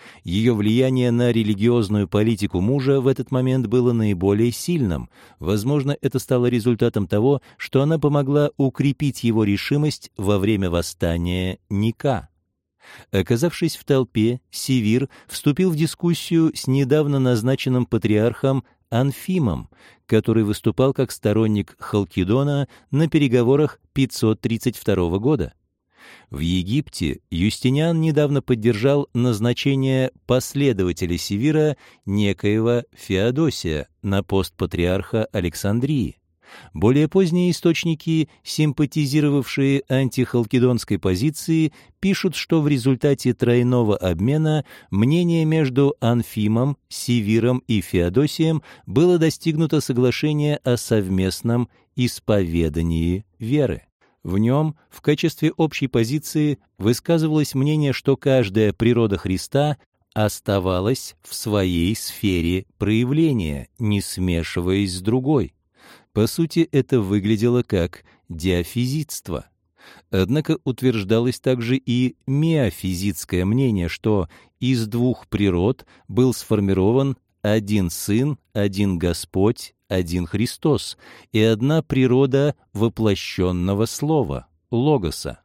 Speaker 1: Ее влияние на религиозную политику мужа в этот момент было наиболее сильным. Возможно, это стало результатом того, что она помогла укрепить его решимость во время восстания Ника. Оказавшись в толпе, Севир вступил в дискуссию с недавно назначенным патриархом Анфимом, который выступал как сторонник Халкидона на переговорах пятьсот тридцать второго года. В Египте Юстиниан недавно поддержал назначение последователя Севира, некоего Феодосия, на пост патриарха Александрии. Более поздние источники, симпатизировавшие антихалкидонской позиции, пишут, что в результате тройного обмена мнение между Анфимом, Севиром и Феодосием было достигнуто соглашение о совместном исповедании веры. В нем в качестве общей позиции высказывалось мнение, что каждая природа Христа оставалась в своей сфере проявления, не смешиваясь с другой. По сути, это выглядело как диафизитство. Однако утверждалось также и миофизитское мнение, что из двух природ был сформирован один Сын, один Господь, один Христос и одна природа воплощенного Слова, Логоса.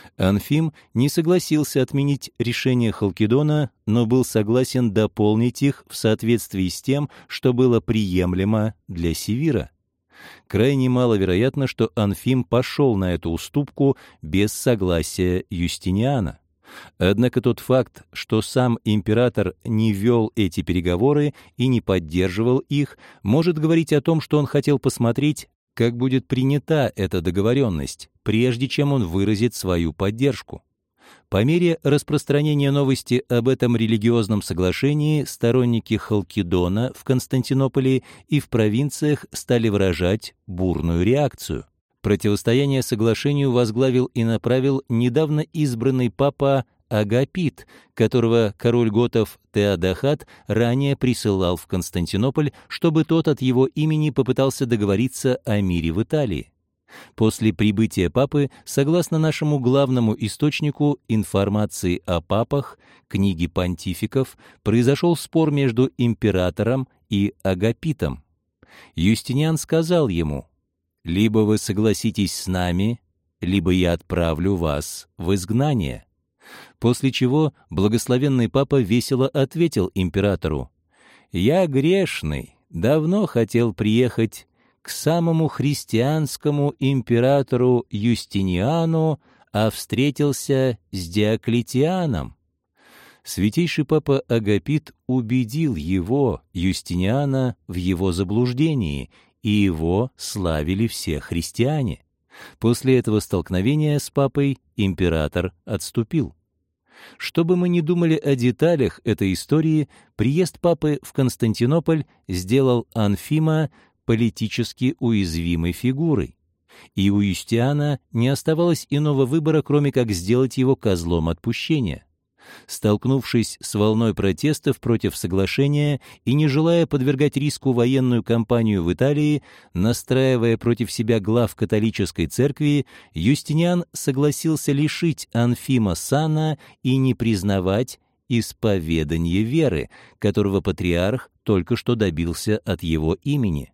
Speaker 1: Анфим не согласился отменить решение Халкидона, но был согласен дополнить их в соответствии с тем, что было приемлемо для Севира. Крайне маловероятно, что Анфим пошел на эту уступку без согласия Юстиниана. Однако тот факт, что сам император не вел эти переговоры и не поддерживал их, может говорить о том, что он хотел посмотреть, как будет принята эта договоренность, прежде чем он выразит свою поддержку. По мере распространения новости об этом религиозном соглашении сторонники Халкидона в Константинополе и в провинциях стали выражать бурную реакцию. Противостояние соглашению возглавил и направил недавно избранный папа Агапит, которого король готов Теодахат ранее присылал в Константинополь, чтобы тот от его имени попытался договориться о мире в Италии. После прибытия папы, согласно нашему главному источнику информации о папах, книги понтификов, произошел спор между императором и Агапитом. Юстиниан сказал ему: «Либо вы согласитесь с нами, либо я отправлю вас в изгнание». После чего благословенный папа весело ответил императору: «Я грешный, давно хотел приехать к самому христианскому императору Юстиниану, а встретился с Диоклетианом». Святейший папа Агапит убедил его, Юстиниана, в его заблуждении, и его славили все христиане. После этого столкновения с папой император отступил. Что бы мы ни думали о деталях этой истории, приезд папы в Константинополь сделал Анфима политически уязвимой фигурой. И у Юстиана не оставалось иного выбора, кроме как сделать его козлом отпущения. Столкнувшись с волной протестов против соглашения и не желая подвергать риску военную кампанию в Италии, настраивая против себя глав католической церкви, Юстиниан согласился лишить Анфима сана и не признавать исповедание веры, которого патриарх только что добился от его имени.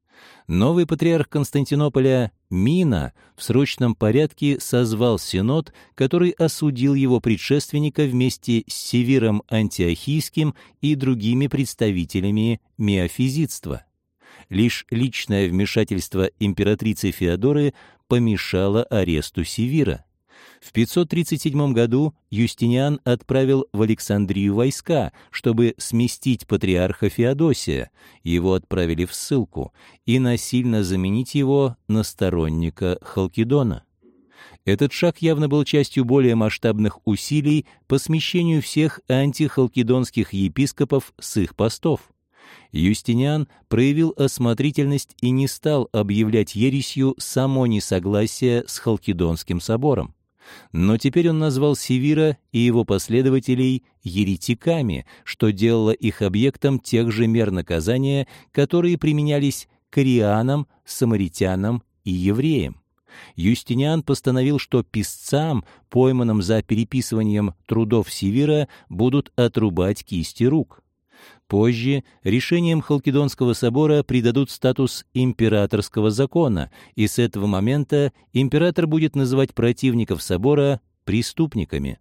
Speaker 1: Новый патриарх Константинополя Мина в срочном порядке созвал синод, который осудил его предшественника вместе с Севиром Антиохийским и другими представителями миофизитства. Лишь личное вмешательство императрицы Феодоры помешало аресту Севира. В пятьсот тридцать седьмом году Юстиниан отправил в Александрию войска, чтобы сместить патриарха Феодосия, его отправили в ссылку, и насильно заменить его на сторонника Халкидона. Этот шаг явно был частью более масштабных усилий по смещению всех антихалкидонских епископов с их постов. Юстиниан проявил осмотрительность и не стал объявлять ересью само несогласие с Халкидонским собором. Но теперь он назвал Севира и его последователей еретиками, что делало их объектом тех же мер наказания, которые применялись к арианам, самаритянам и евреям. Юстиниан постановил, что писцам, пойманным за переписыванием трудов Севира, будут отрубать кисти рук. Позже решением Халкидонского собора придадут статус императорского закона, и с этого момента император будет называть противников собора преступниками.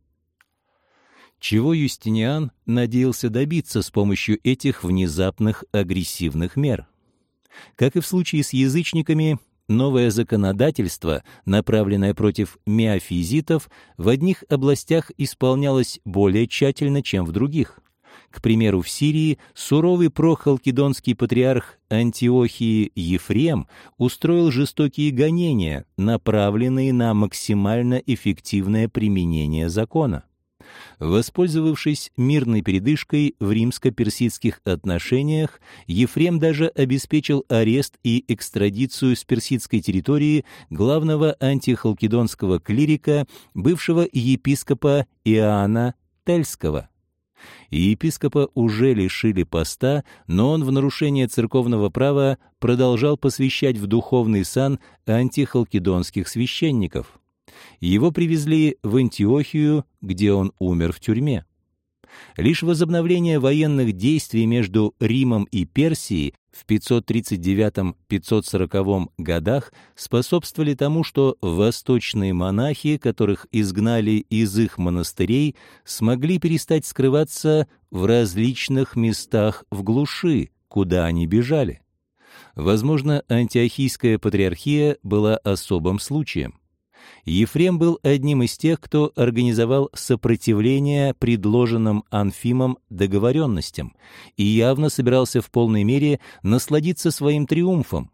Speaker 1: Чего Юстиниан надеялся добиться с помощью этих внезапных агрессивных мер? Как и в случае с язычниками, новое законодательство, направленное против миофизитов, в одних областях исполнялось более тщательно, чем в других. К примеру, в Сирии суровый прохалкидонский патриарх Антиохии Ефрем устроил жестокие гонения, направленные на максимально эффективное применение закона. Воспользовавшись мирной передышкой в римско-персидских отношениях, Ефрем даже обеспечил арест и экстрадицию с персидской территории главного антихалкидонского клирика, бывшего епископа Иоанна Тельского. Епископа уже лишили поста, но он в нарушение церковного права продолжал посвящать в духовный сан антихалкидонских священников. Его привезли в Антиохию, где он умер в тюрьме. Лишь возобновление военных действий между Римом и Персией в пятьсот тридцать девятом — пятьсот сороковом годах способствовали тому, что восточные монахи, которых изгнали из их монастырей, смогли перестать скрываться в различных местах в глуши, куда они бежали. Возможно, антиохийская патриархия была особым случаем. Ефрем был одним из тех, кто организовал сопротивление предложенным Анфимом договоренностям и явно собирался в полной мере насладиться своим триумфом.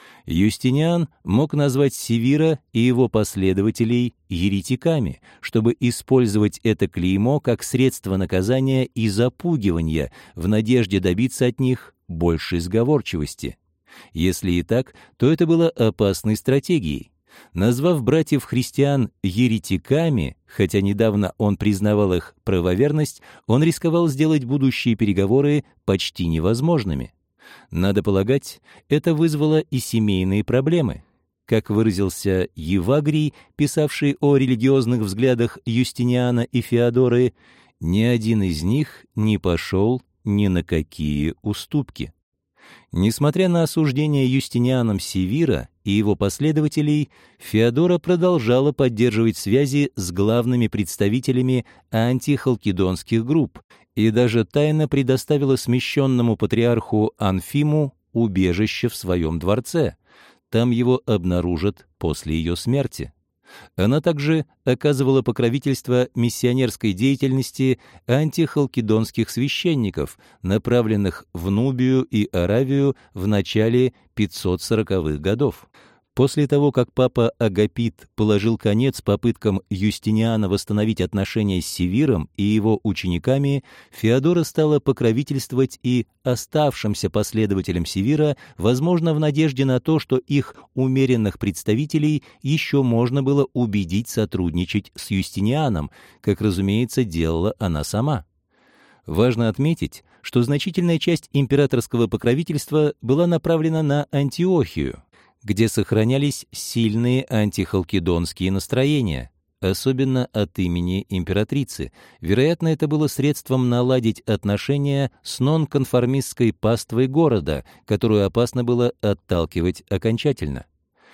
Speaker 1: Юстиниан мог назвать Севира и его последователей еретиками, чтобы использовать это клеймо как средство наказания и запугивания в надежде добиться от них большей сговорчивости. Если и так, то это было опасной стратегией. Назвав братьев-христиан еретиками, хотя недавно он признавал их правоверность, он рисковал сделать будущие переговоры почти невозможными. Надо полагать, это вызвало и семейные проблемы. Как выразился Евагрий, писавший о религиозных взглядах Юстиниана и Феодоры, ни один из них не пошел ни на какие уступки. Несмотря на осуждение Юстинианом Севира и его последователей, Феодора продолжала поддерживать связи с главными представителями антихалкидонских групп и даже тайно предоставила смещенному патриарху Анфиму убежище в своем дворце. Там его обнаружат после ее смерти. Она также оказывала покровительство миссионерской деятельности антихалкидонских священников, направленных в Нубию и Аравию в начале пятьсот сороковых годов. После того, как папа Агапит положил конец попыткам Юстиниана восстановить отношения с Севиром и его учениками, Феодора стала покровительствовать и оставшимся последователям Севира, возможно, в надежде на то, что их умеренных представителей еще можно было убедить сотрудничать с Юстинианом, как, разумеется, делала она сама. Важно отметить, что значительная часть императорского покровительства была направлена на Антиохию, где сохранялись сильные антихалкидонские настроения, особенно от имени императрицы. Вероятно, это было средством наладить отношения с нонконформистской паствой города, которую опасно было отталкивать окончательно.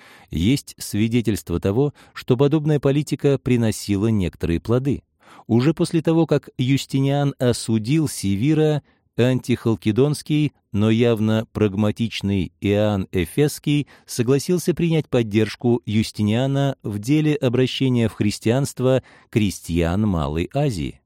Speaker 1: Есть свидетельство того, что подобная политика приносила некоторые плоды. Уже после того, как Юстиниан осудил Севира, антихалкидонский, но явно прагматичный Иоанн Эфесский согласился принять поддержку Юстиниана в деле обращения в христианство крестьян Малой Азии.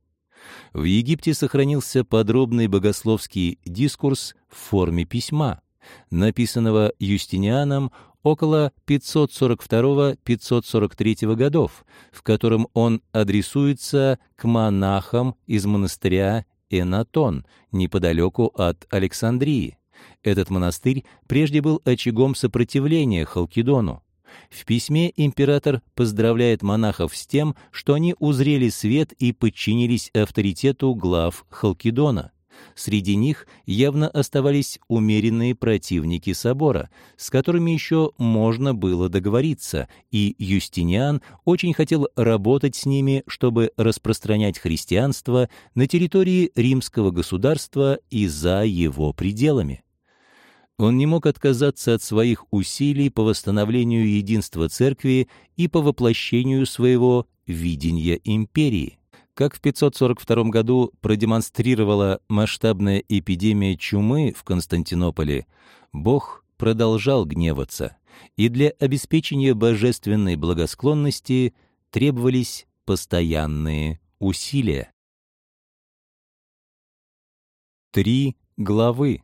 Speaker 1: В Египте сохранился подробный богословский дискурс в форме письма, написанного Юстинианом около пятьсот сорок второго — пятьсот сорок третьего годов, в котором он адресуется к монахам из монастыря Энатон, неподалеку от Александрии. Этот монастырь прежде был очагом сопротивления Халкидону. В письме император поздравляет монахов с тем, что они узрели свет и подчинились авторитету глав Халкидона. Среди них явно оставались умеренные противники собора, с которыми еще можно было договориться, и Юстиниан очень хотел работать с ними, чтобы распространять христианство на территории римского государства и за его пределами. Он не мог отказаться от своих усилий по восстановлению единства церкви и по воплощению своего видения империи. Как в пятьсот сорок втором году продемонстрировала масштабная эпидемия чумы в Константинополе, Бог продолжал гневаться, и для обеспечения божественной благосклонности требовались постоянные усилия. Три главы.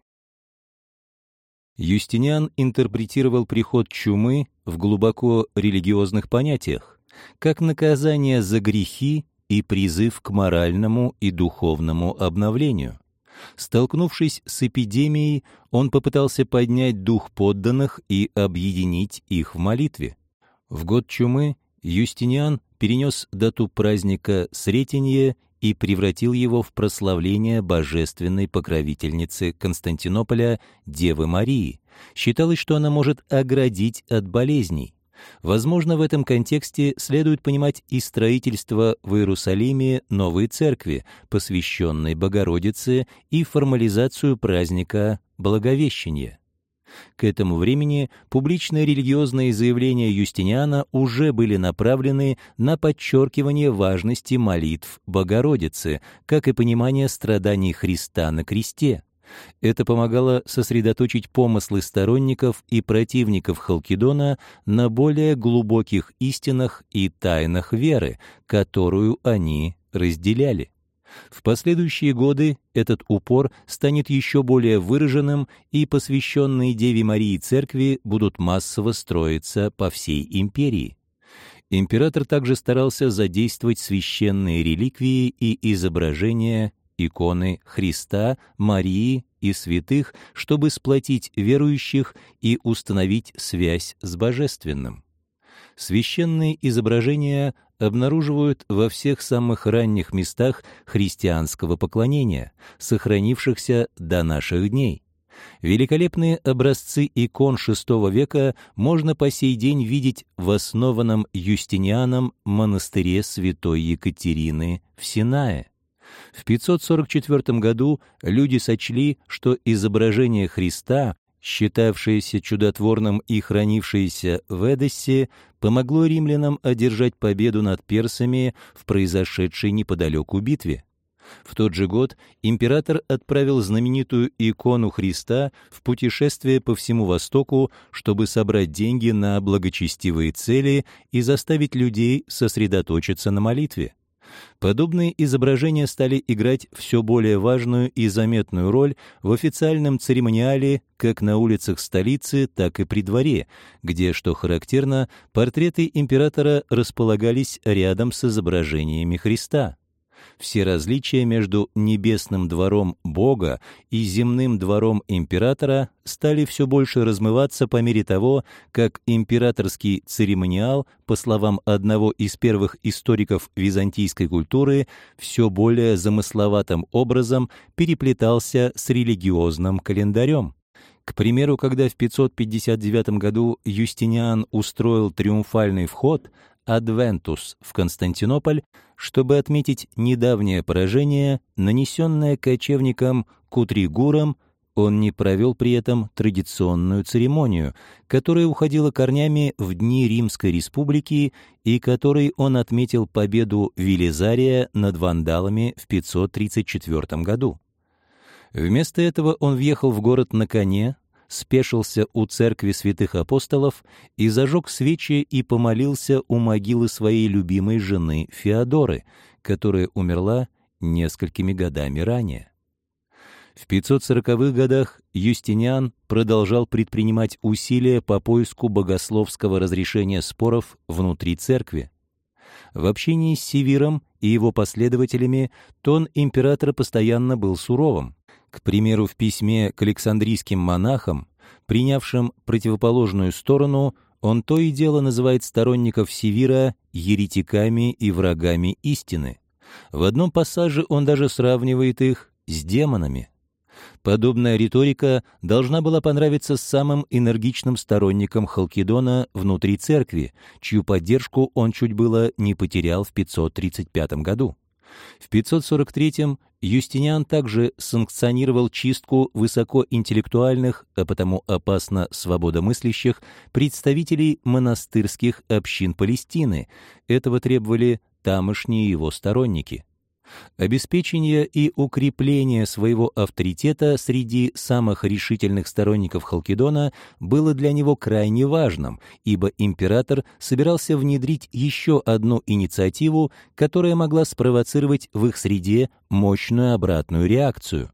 Speaker 1: Юстиниан интерпретировал приход чумы в глубоко религиозных понятиях, как наказание за грехи и призыв к моральному и духовному обновлению. Столкнувшись с эпидемией, он попытался поднять дух подданных и объединить их в молитве. В год чумы Юстиниан перенес дату праздника Сретенье и превратил его в прославление божественной покровительницы Константинополя Девы Марии. Считалось, что она может оградить от болезней. Возможно, в этом контексте следует понимать и строительство в Иерусалиме новой церкви, посвященной Богородице, и формализацию праздника Благовещения. К этому времени публичные религиозные заявления Юстиниана уже были направлены на подчеркивание важности молитв Богородицы, как и понимание страданий Христа на кресте. Это помогало сосредоточить помыслы сторонников и противников Халкидона на более глубоких истинах и тайнах веры, которую они разделяли. В последующие годы этот упор станет еще более выраженным, и посвященные Деве Марии церкви будут массово строиться по всей империи. Император также старался задействовать священные реликвии и изображения, иконы Христа, Марии и святых, чтобы сплотить верующих и установить связь с Божественным. Священные изображения обнаруживают во всех самых ранних местах христианского поклонения, сохранившихся до наших дней. Великолепные образцы икон шестого века можно по сей день видеть в основанном Юстинианом монастыре святой Екатерины в Синае. В пятьсот сорок четвёртом году люди сочли, что изображение Христа, считавшееся чудотворным и хранившееся в Эдессе, помогло римлянам одержать победу над персами в произошедшей неподалеку битве. В тот же год император отправил знаменитую икону Христа в путешествие по всему Востоку, чтобы собрать деньги на благочестивые цели и заставить людей сосредоточиться на молитве. Подобные изображения стали играть все более важную и заметную роль в официальном церемониале как на улицах столицы, так и при дворе, где, что характерно, портреты императора располагались рядом с изображениями Христа. Все различия между небесным двором Бога и земным двором императора стали все больше размываться по мере того, как императорский церемониал, по словам одного из первых историков византийской культуры, все более замысловатым образом переплетался с религиозным календарем. К примеру, когда в пятьсот пятьдесят девятом году Юстиниан устроил триумфальный вход Адвентус в Константинополь, чтобы отметить недавнее поражение, нанесенное кочевникам Кутригурам, он не провел при этом традиционную церемонию, которая уходила корнями в дни Римской Республики и которой он отметил победу Велизария над вандалами в пятьсот тридцать четвёртом году. Вместо этого он въехал в город на коне, спешился у церкви святых апостолов и зажег свечи и помолился у могилы своей любимой жены Феодоры, которая умерла несколькими годами ранее. В пятьсот сороковых годах Юстиниан продолжал предпринимать усилия по поиску богословского разрешения споров внутри церкви. В общении с Севиром и его последователями тон императора постоянно был суровым. К примеру, в письме к Александрийским монахам, принявшим противоположную сторону, Он то и дело называет сторонников Севира еретиками и врагами истины. В одном пассаже он даже сравнивает их с демонами. Подобная риторика должна была понравиться самым энергичным сторонникам Халкидона внутри церкви, чью поддержку он чуть было не потерял в пятьсот тридцать пятом году. В пятьсот сорок третьем Юстиниан также санкционировал чистку высокоинтеллектуальных, а потому опасно свободомыслящих, представителей монастырских общин Палестины. Этого требовали тамошние его сторонники. Обеспечение и укрепление своего авторитета среди самых решительных сторонников Халкидона было для него крайне важным, ибо император собирался внедрить еще одну инициативу, которая могла спровоцировать в их среде мощную обратную реакцию.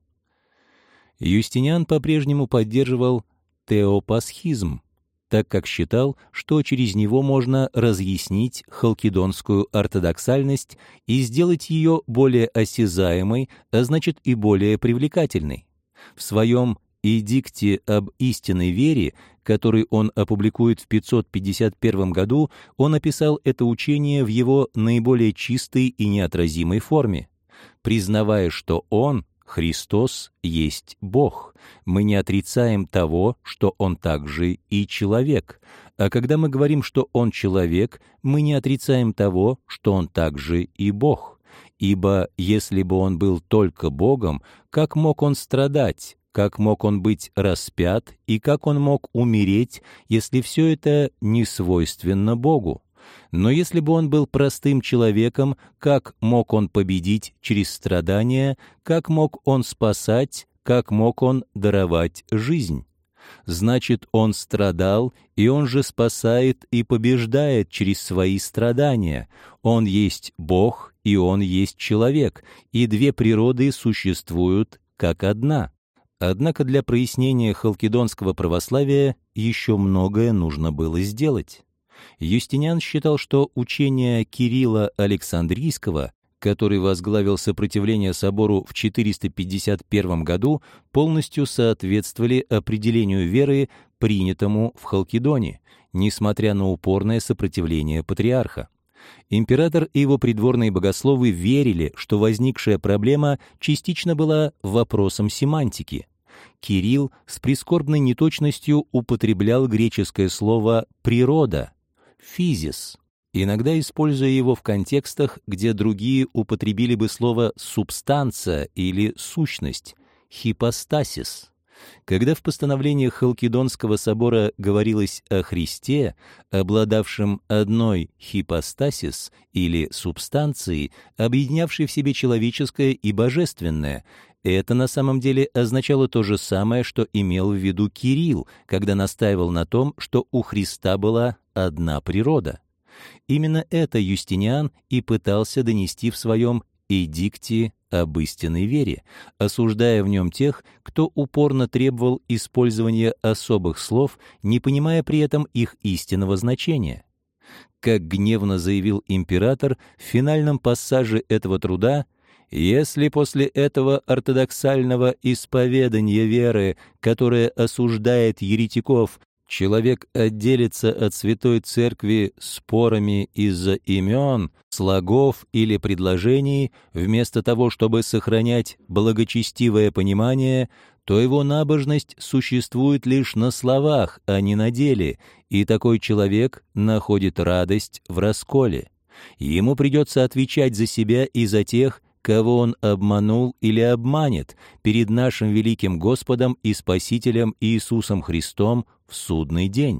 Speaker 1: Юстиниан по-прежнему поддерживал теопасхизм, так как считал, что через него можно разъяснить халкидонскую ортодоксальность и сделать ее более осязаемой, а значит и более привлекательной. В своем «Эдикте об истинной вере», который он опубликует в пятьсот пятьдесят первом году, он описал это учение в его наиболее чистой и неотразимой форме, признавая, что он, Христос, есть Бог. Мы не отрицаем того, что Он также и человек. А когда мы говорим, что Он человек, мы не отрицаем того, что Он также и Бог. Ибо если бы Он был только Богом, как мог Он страдать, как мог Он быть распят и как Он мог умереть, если все это не свойственно Богу? Но если бы он был простым человеком, как мог он победить через страдания, как мог он спасать, как мог он даровать жизнь? Значит, он страдал, и он же спасает и побеждает через свои страдания. Он есть Бог, и он есть человек, и две природы существуют как одна. Однако для прояснения халкидонского православия еще многое нужно было сделать. Юстиниан считал, что учения Кирилла Александрийского, который возглавил сопротивление собору в четыреста пятьдесят первом году, полностью соответствовали определению веры, принятому в Халкидоне, несмотря на упорное сопротивление патриарха. Император и его придворные богословы верили, что возникшая проблема частично была вопросом семантики. Кирилл с прискорбной неточностью употреблял греческое слово «природа», «физис», иногда используя его в контекстах, где другие употребили бы слово «субстанция» или «сущность», «хипостасис». Когда в постановлениях Халкидонского собора говорилось о Христе, обладавшем одной хипостасис или субстанцией, объединявшей в себе человеческое и божественное, это на самом деле означало то же самое, что имел в виду Кирилл, когда настаивал на том, что у Христа была одна природа. Именно это Юстиниан и пытался донести в своем «Эдикте об истинной вере», осуждая в нем тех, кто упорно требовал использования особых слов, не понимая при этом их истинного значения. Как гневно заявил император в финальном пассаже этого труда, «Если после этого ортодоксального исповедания веры, которое осуждает еретиков, человек отделится от Святой Церкви спорами из-за имен, слогов или предложений, вместо того, чтобы сохранять благочестивое понимание, то его набожность существует лишь на словах, а не на деле, и такой человек находит радость в расколе. Ему придется отвечать за себя и за тех, кого он обманул или обманет перед нашим великим Господом и Спасителем Иисусом Христом в судный день».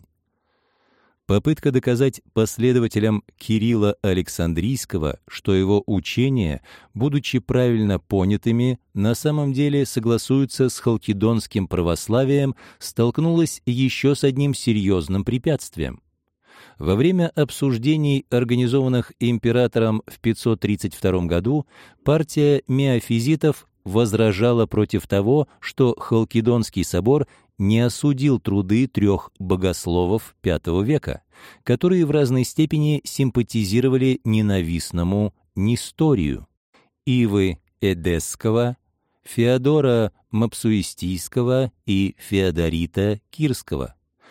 Speaker 1: Попытка доказать последователям Кирилла Александрийского, что его учения, будучи правильно понятыми, на самом деле согласуются с халкидонским православием, столкнулась еще с одним серьезным препятствием. Во время обсуждений, организованных императором в пятьсот тридцать втором году, партия миофизитов возражала против того, что Халкидонский собор не осудил труды трех богословов пятого века, которые в разной степени симпатизировали ненавистному Несторию: Ивы Эдесского, Феодора Мапсуистийского и Феодорита Кирского.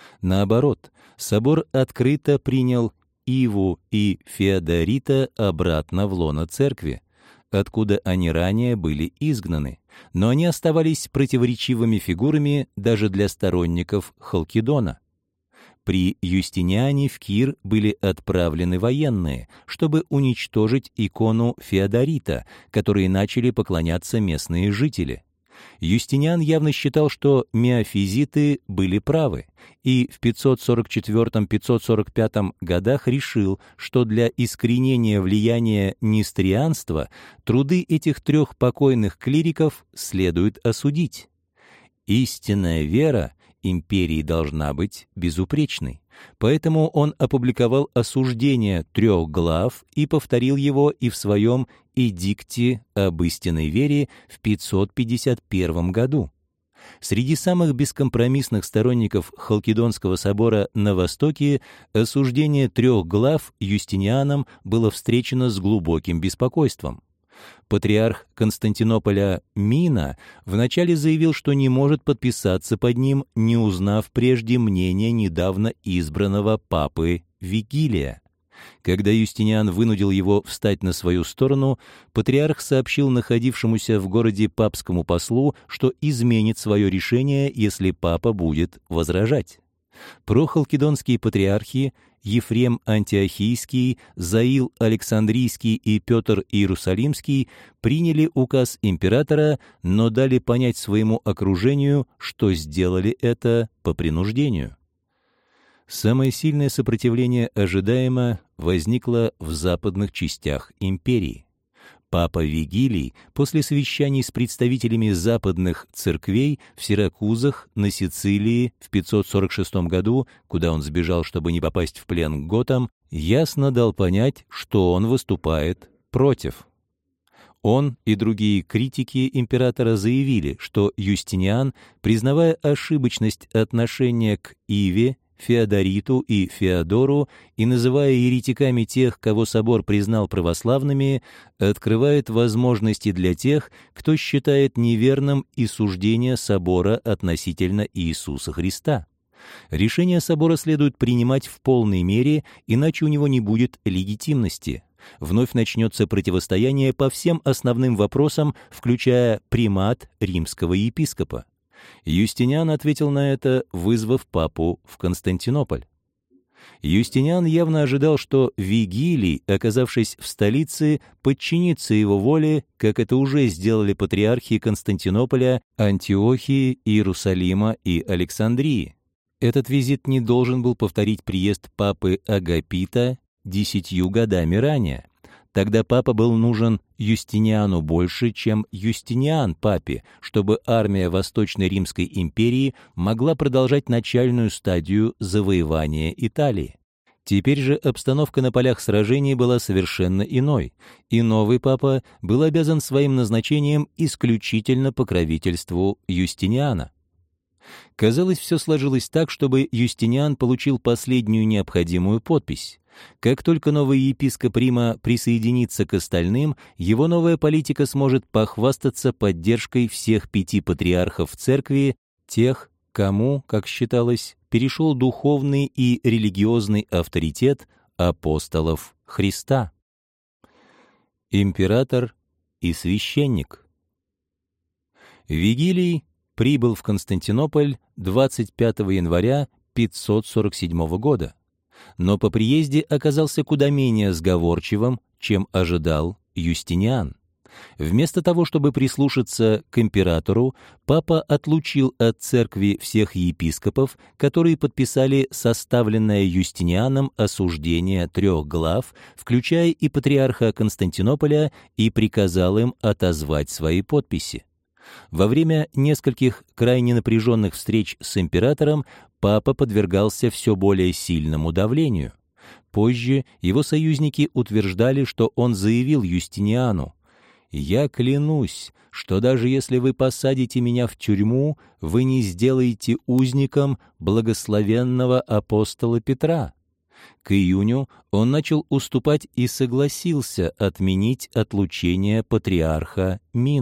Speaker 1: Наоборот, собор открыто принял Иву и Феодорита обратно в лоно церкви, откуда они ранее были изгнаны, но они оставались противоречивыми фигурами даже для сторонников Халкидона. При Юстиниане в Кир были отправлены военные, чтобы уничтожить икону Феодорита, которой начали поклоняться местные жители. Юстиниан явно считал, что миафизиты были правы, и в пятьсот сорок четвёртом — пятьсот сорок пятом годах решил, что для искоренения влияния нестрианства труды этих трех покойных клириков следует осудить. Истинная вера империи должна быть безупречной, поэтому он опубликовал осуждение трех глав и повторил его и в своем «Эдикте об истинной вере» в пятьсот пятьдесят первом году. Среди самых бескомпромиссных сторонников Халкидонского собора на Востоке осуждение трех глав Юстинианом было встречено с глубоким беспокойством. Патриарх Константинополя Мина вначале заявил, что не может подписаться под ним, не узнав прежде мнения недавно избранного папы Вигилия. Когда Юстиниан вынудил его встать на свою сторону, патриарх сообщил находившемуся в городе папскому послу, что изменит свое решение, если папа будет возражать. Прохалкидонские патриархи Ефрем Антиохийский, Заил Александрийский и Петр Иерусалимский приняли указ императора, но дали понять своему окружению, что сделали это по принуждению. Самое сильное сопротивление ожидаемо возникло в западных частях империи. Папа Вигилий после совещаний с представителями западных церквей в Сиракузах на Сицилии в пятьсот сорок шестом году, куда он сбежал, чтобы не попасть в плен к готам, ясно дал понять, что он выступает против. Он и другие критики императора заявили, что Юстиниан, признавая ошибочность отношения к Иве, Феодориту и Феодору и называя еретиками тех, кого собор признал православными, открывает возможности для тех, кто считает неверным и суждение собора относительно Иисуса Христа. Решение собора следует принимать в полной мере, иначе у него не будет легитимности. Вновь начнется противостояние по всем основным вопросам, включая примат римского епископа. Юстиниан ответил на это, вызвав папу в Константинополь. Юстиниан явно ожидал, что Вигилий, оказавшись в столице, подчинится его воле, как это уже сделали патриархи Константинополя, Антиохии, Иерусалима и Александрии. Этот визит не должен был повторить приезд папы Агапита десятью годами ранее. Тогда папа был нужен Юстиниану больше, чем Юстиниан папе, чтобы армия Восточной Римской империи могла продолжать начальную стадию завоевания Италии. Теперь же обстановка на полях сражений была совершенно иной, и новый папа был обязан своим назначением исключительно покровительству Юстиниана. Казалось, все сложилось так, чтобы Юстиниан получил последнюю необходимую подпись. Как только новый епископ Рима присоединится к остальным, его новая политика сможет похвастаться поддержкой всех пяти патриархов церкви, тех, кому, как считалось, перешел духовный и религиозный авторитет апостолов Христа. Император и священник. Вигилий прибыл в Константинополь двадцать пятого января пятьсот сорок седьмого года, но по приезде оказался куда менее сговорчивым, чем ожидал Юстиниан. Вместо того, чтобы прислушаться к императору, папа отлучил от церкви всех епископов, которые подписали составленное Юстинианом осуждение трех глав, включая и патриарха Константинополя, и приказал им отозвать свои подписи. Во время нескольких крайне напряженных встреч с императором папа подвергался все более сильному давлению. Позже его союзники утверждали, что он заявил Юстиниану: «Я клянусь, что даже если вы посадите меня в тюрьму, вы не сделаете узником благословенного апостола Петра». К июню он начал уступать и согласился отменить отлучение патриарха Мины.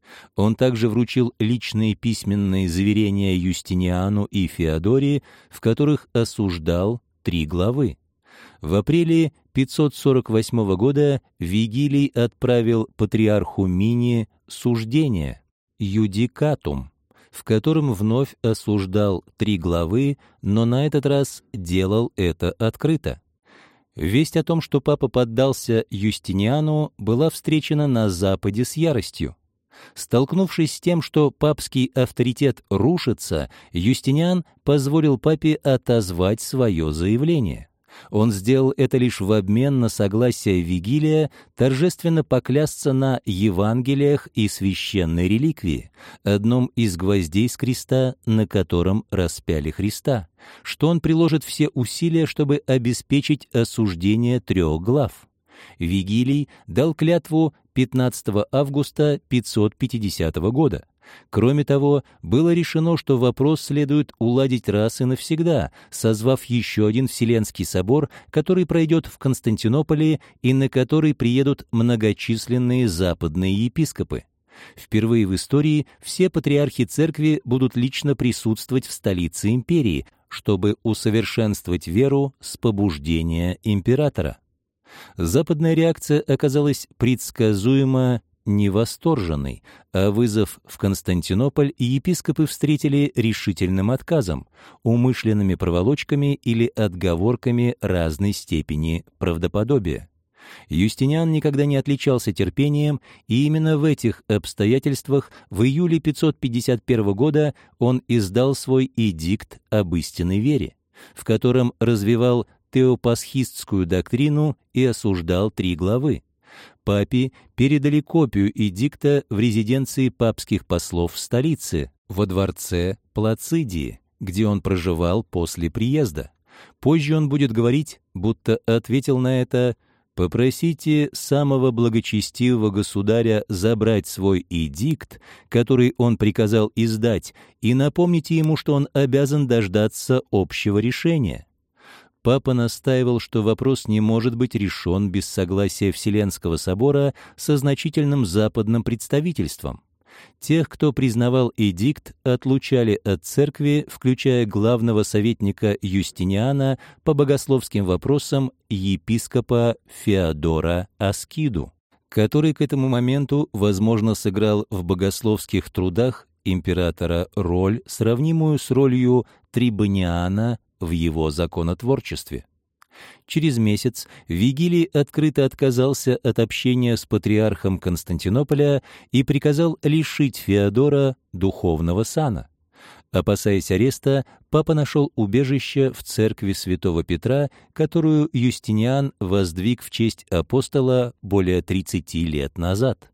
Speaker 1: Он также вручил личные письменные заверения Юстиниану и Феодории, в которых осуждал три главы. В апреле пятьсот сорок восьмого года Вигилий отправил патриарху Мине суждение «Юдикатум», в котором вновь осуждал три главы, но на этот раз делал это открыто. Весть о том, что папа поддался Юстиниану, была встречена на Западе с яростью. Столкнувшись с тем, что папский авторитет рушится, Юстиниан позволил папе отозвать свое заявление. Он сделал это лишь в обмен на согласие Вигилия торжественно поклясться на Евангелиях и священной реликвии, одном из гвоздей с креста, на котором распяли Христа, что он приложит все усилия, чтобы обеспечить осуждение трех глав. Вигилий дал клятву пятнадцатого августа пятьсот пятидесятого года. Кроме того, было решено, что вопрос следует уладить раз и навсегда, созвав еще один Вселенский собор, который пройдет в Константинополе и на который приедут многочисленные западные епископы. Впервые в истории все патриархи церкви будут лично присутствовать в столице империи, чтобы усовершенствовать веру с побуждения императора. Западная реакция оказалась предсказуемо невосторженной, а вызов в Константинополь епископы встретили решительным отказом, умышленными проволочками или отговорками разной степени правдоподобия. Юстиниан никогда не отличался терпением, и именно в этих обстоятельствах в июле пятьсот пятьдесят первого года он издал свой эдикт об истинной вере, в котором развивал теопасхистскую доктрину и осуждал три главы. Папе передали копию эдикта в резиденции папских послов в столице, во дворце Плацидии, где он проживал после приезда. Позже он будет говорить, будто ответил на это: «Попросите самого благочестивого государя забрать свой эдикт, который он приказал издать, и напомните ему, что он обязан дождаться общего решения». Папа настаивал, что вопрос не может быть решен без согласия Вселенского собора со значительным западным представительством. Тех, кто признавал эдикт, отлучали от церкви, включая главного советника Юстиниана по богословским вопросам епископа Феодора Аскиду, который к этому моменту, возможно, сыграл в богословских трудах императора роль, сравнимую с ролью Трибониана в его законотворчестве. Через месяц Вигилий открыто отказался от общения с патриархом Константинополя и приказал лишить Феодора духовного сана. Опасаясь ареста, папа нашел убежище в церкви святого Петра, которую Юстиниан воздвиг в честь апостола более тридцати лет назад.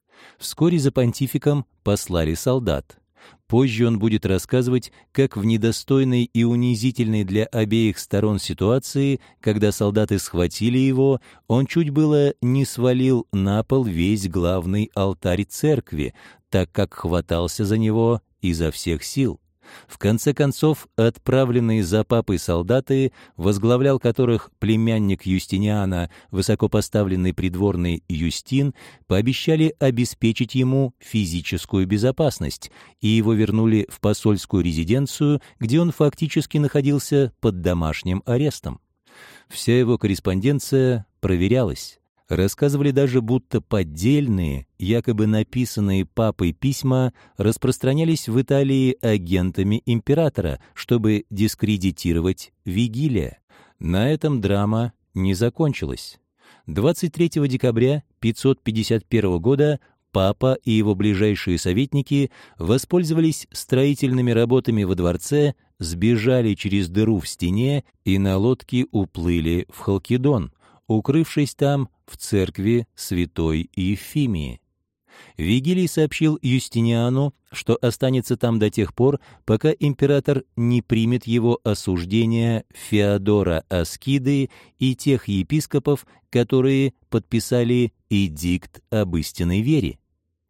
Speaker 1: Вскоре за понтификом послали солдат. Позже он будет рассказывать, как в недостойной и унизительной для обеих сторон ситуации, когда солдаты схватили его, он чуть было не свалил на пол весь главный алтарь церкви, так как хватался за него изо всех сил. В конце концов, отправленные за папой солдаты, возглавлял которых племянник Юстиниана, высокопоставленный придворный Юстин, пообещали обеспечить ему физическую безопасность, и его вернули в посольскую резиденцию, где он фактически находился под домашним арестом. Вся его корреспонденция проверялась. Рассказывали даже, будто поддельные, якобы написанные папой письма распространялись в Италии агентами императора, чтобы дискредитировать Вигилия. На этом драма не закончилась. двадцать третьего декабря пятьсот пятьдесят первого года папа и его ближайшие советники воспользовались строительными работами во дворце, сбежали через дыру в стене и на лодке уплыли в Халкидон, укрывшись там в церкви святой Ефимии. Вигилий сообщил Юстиниану, что останется там до тех пор, пока император не примет его осуждение Феодора Аскиды и тех епископов, которые подписали эдикт об истинной вере.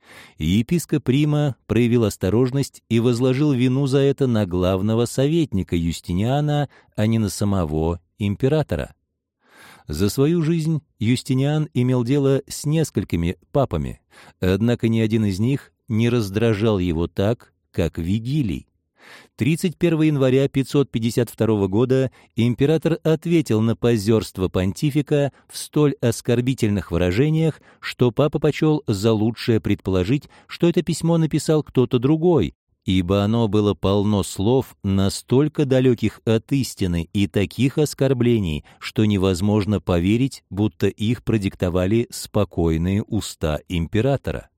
Speaker 1: Епископ Рима проявил осторожность и возложил вину за это на главного советника Юстиниана, а не на самого императора. За свою жизнь Юстиниан имел дело с несколькими папами, однако ни один из них не раздражал его так, как Вигилий. тридцать первого января пятьсот пятьдесят второго года император ответил на позерство понтифика в столь оскорбительных выражениях, что папа почел за лучшее предположить, что это письмо написал кто-то другой, ибо оно было полно слов, настолько далеких от истины и таких оскорблений, что невозможно поверить, будто их продиктовали спокойные уста императора.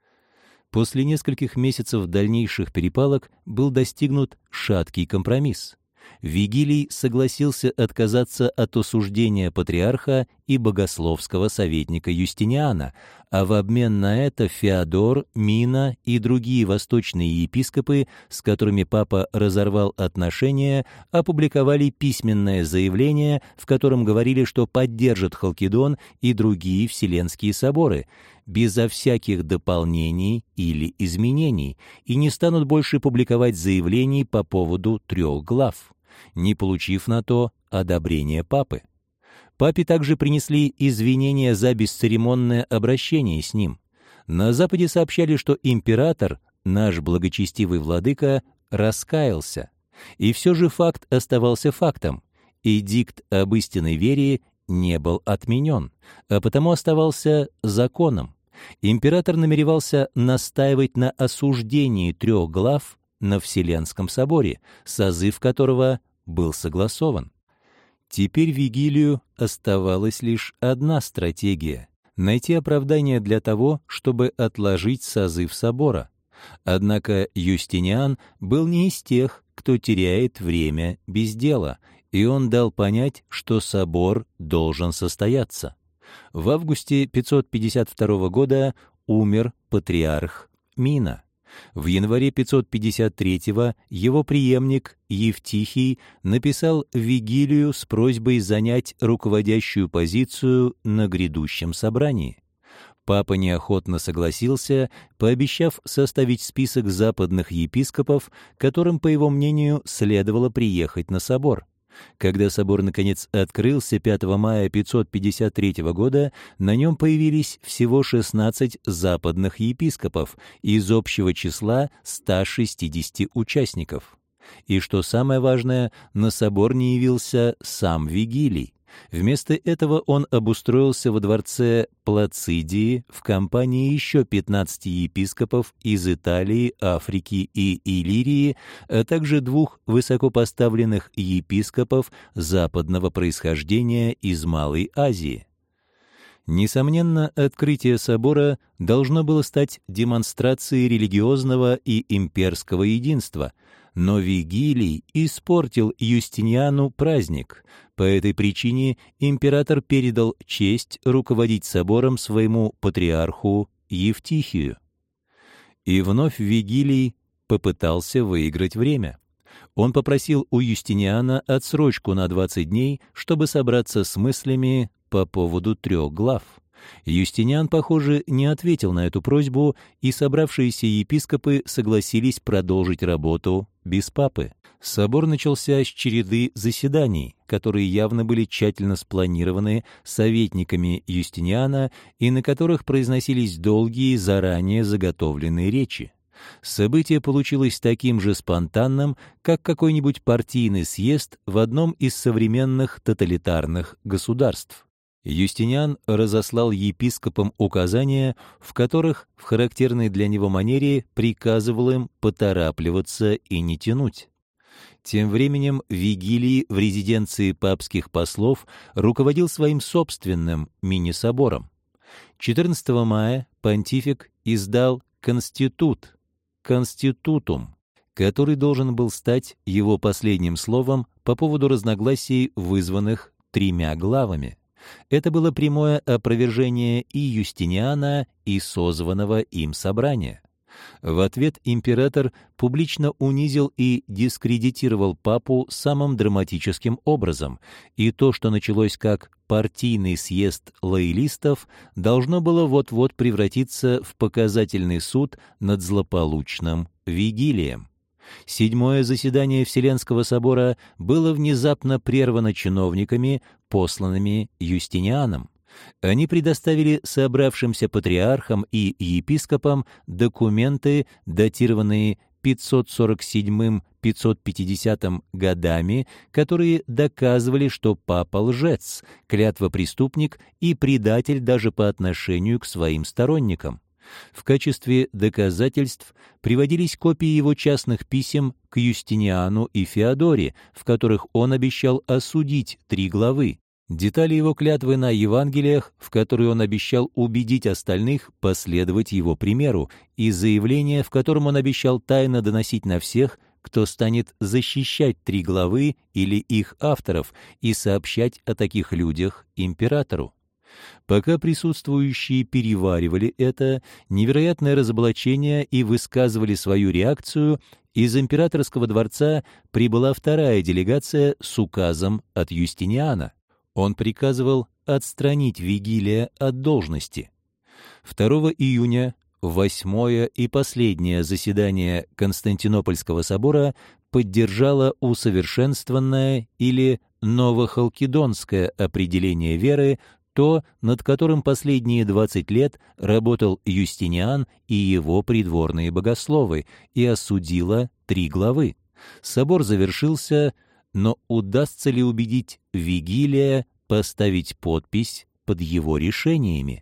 Speaker 1: После нескольких месяцев дальнейших перепалок был достигнут шаткий компромисс. Вигилий согласился отказаться от осуждения патриарха и богословского советника Юстиниана, а в обмен на это Феодор, Мина и другие восточные епископы, с которыми папа разорвал отношения, опубликовали письменное заявление, в котором говорили, что поддержат Халкидон и другие Вселенские соборы, безо всяких дополнений или изменений, и не станут больше публиковать заявлений по поводу трех глав, не получив на то одобрения папы. Папе также принесли извинения за бесцеремонное обращение с ним. На Западе сообщали, что император, наш благочестивый владыка, раскаялся. И все же факт оставался фактом. Эдикт об истинной вере не был отменен, а потому оставался законом. Император намеревался настаивать на осуждении трех глав на Вселенском соборе, созыв которого был согласован. Теперь Вигилию оставалась лишь одна стратегия — найти оправдание для того, чтобы отложить созыв собора. Однако Юстиниан был не из тех, кто теряет время без дела, и он дал понять, что собор должен состояться. В августе пятьсот пятьдесят второго года умер патриарх Мина. В январе пятьсот пятьдесят третьего его преемник Евтихий написал Вигилию с просьбой занять руководящую позицию на грядущем собрании. Папа неохотно согласился, пообещав составить список западных епископов, которым, по его мнению, следовало приехать на собор. Когда собор, наконец, открылся пятого мая пятьсот пятьдесят третьего года, на нем появились всего шестнадцать западных епископов из общего числа ста шестидесяти участников. И, что самое важное, на собор не явился сам Вигилий. Вместо этого он обустроился во дворце Плацидии в компании еще пятнадцати епископов из Италии, Африки и Иллирии, а также двух высокопоставленных епископов западного происхождения из Малой Азии. Несомненно, открытие собора должно было стать демонстрацией религиозного и имперского единства, но Вигилий испортил Юстиниану праздник. По этой причине император передал честь руководить собором своему патриарху Евтихию. И вновь Вигилий попытался выиграть время. Он попросил у Юстиниана отсрочку на двадцать дней, чтобы собраться с мыслями по поводу трех глав. Юстиниан, похоже, не ответил на эту просьбу, и собравшиеся епископы согласились продолжить работу без папы. Собор начался с череды заседаний, которые явно были тщательно спланированы советниками Юстиниана и на которых произносились долгие, заранее заготовленные речи. Событие получилось таким же спонтанным, как какой-нибудь партийный съезд в одном из современных тоталитарных государств. Юстиниан разослал епископам указания, в которых в характерной для него манере приказывал им поторапливаться и не тянуть. Тем временем Вигилий в резиденции папских послов руководил своим собственным мини-собором. четырнадцатого мая понтифик издал «Конститут», «Конститутум», который должен был стать его последним словом по поводу разногласий, вызванных тремя главами. Это было прямое опровержение и Юстиниана, и созванного им собрания. В ответ император публично унизил и дискредитировал папу самым драматическим образом, и то, что началось как партийный съезд лоялистов, должно было вот-вот превратиться в показательный суд над злополучным Вигилием. Седьмое заседание Вселенского собора было внезапно прервано чиновниками, посланными Юстинианом. Они предоставили собравшимся патриархам и епископам документы, датированные пятьсот сорок седьмым — пятьсот пятидесятым годами, которые доказывали, что папа лжец, клятвопреступник и предатель даже по отношению к своим сторонникам. В качестве доказательств приводились копии его частных писем к Юстиниану и Феодоре, в которых он обещал осудить три главы, детали его клятвы на Евангелиях, в которые он обещал убедить остальных последовать его примеру, и заявление, в котором он обещал тайно доносить на всех, кто станет защищать три главы или их авторов, и сообщать о таких людях императору. Пока присутствующие переваривали это невероятное разоблачение и высказывали свою реакцию, из императорского дворца прибыла вторая делегация с указом от Юстиниана. Он приказывал отстранить Вигилия от должности. второго июня восьмое и последнее заседание Константинопольского собора поддержало усовершенствованное или новохалкидонское определение веры, то, над которым последние двадцать лет работал Юстиниан и его придворные богословы, и осудило три главы. Собор завершился, но удастся ли убедить Вигилия поставить подпись под его решениями?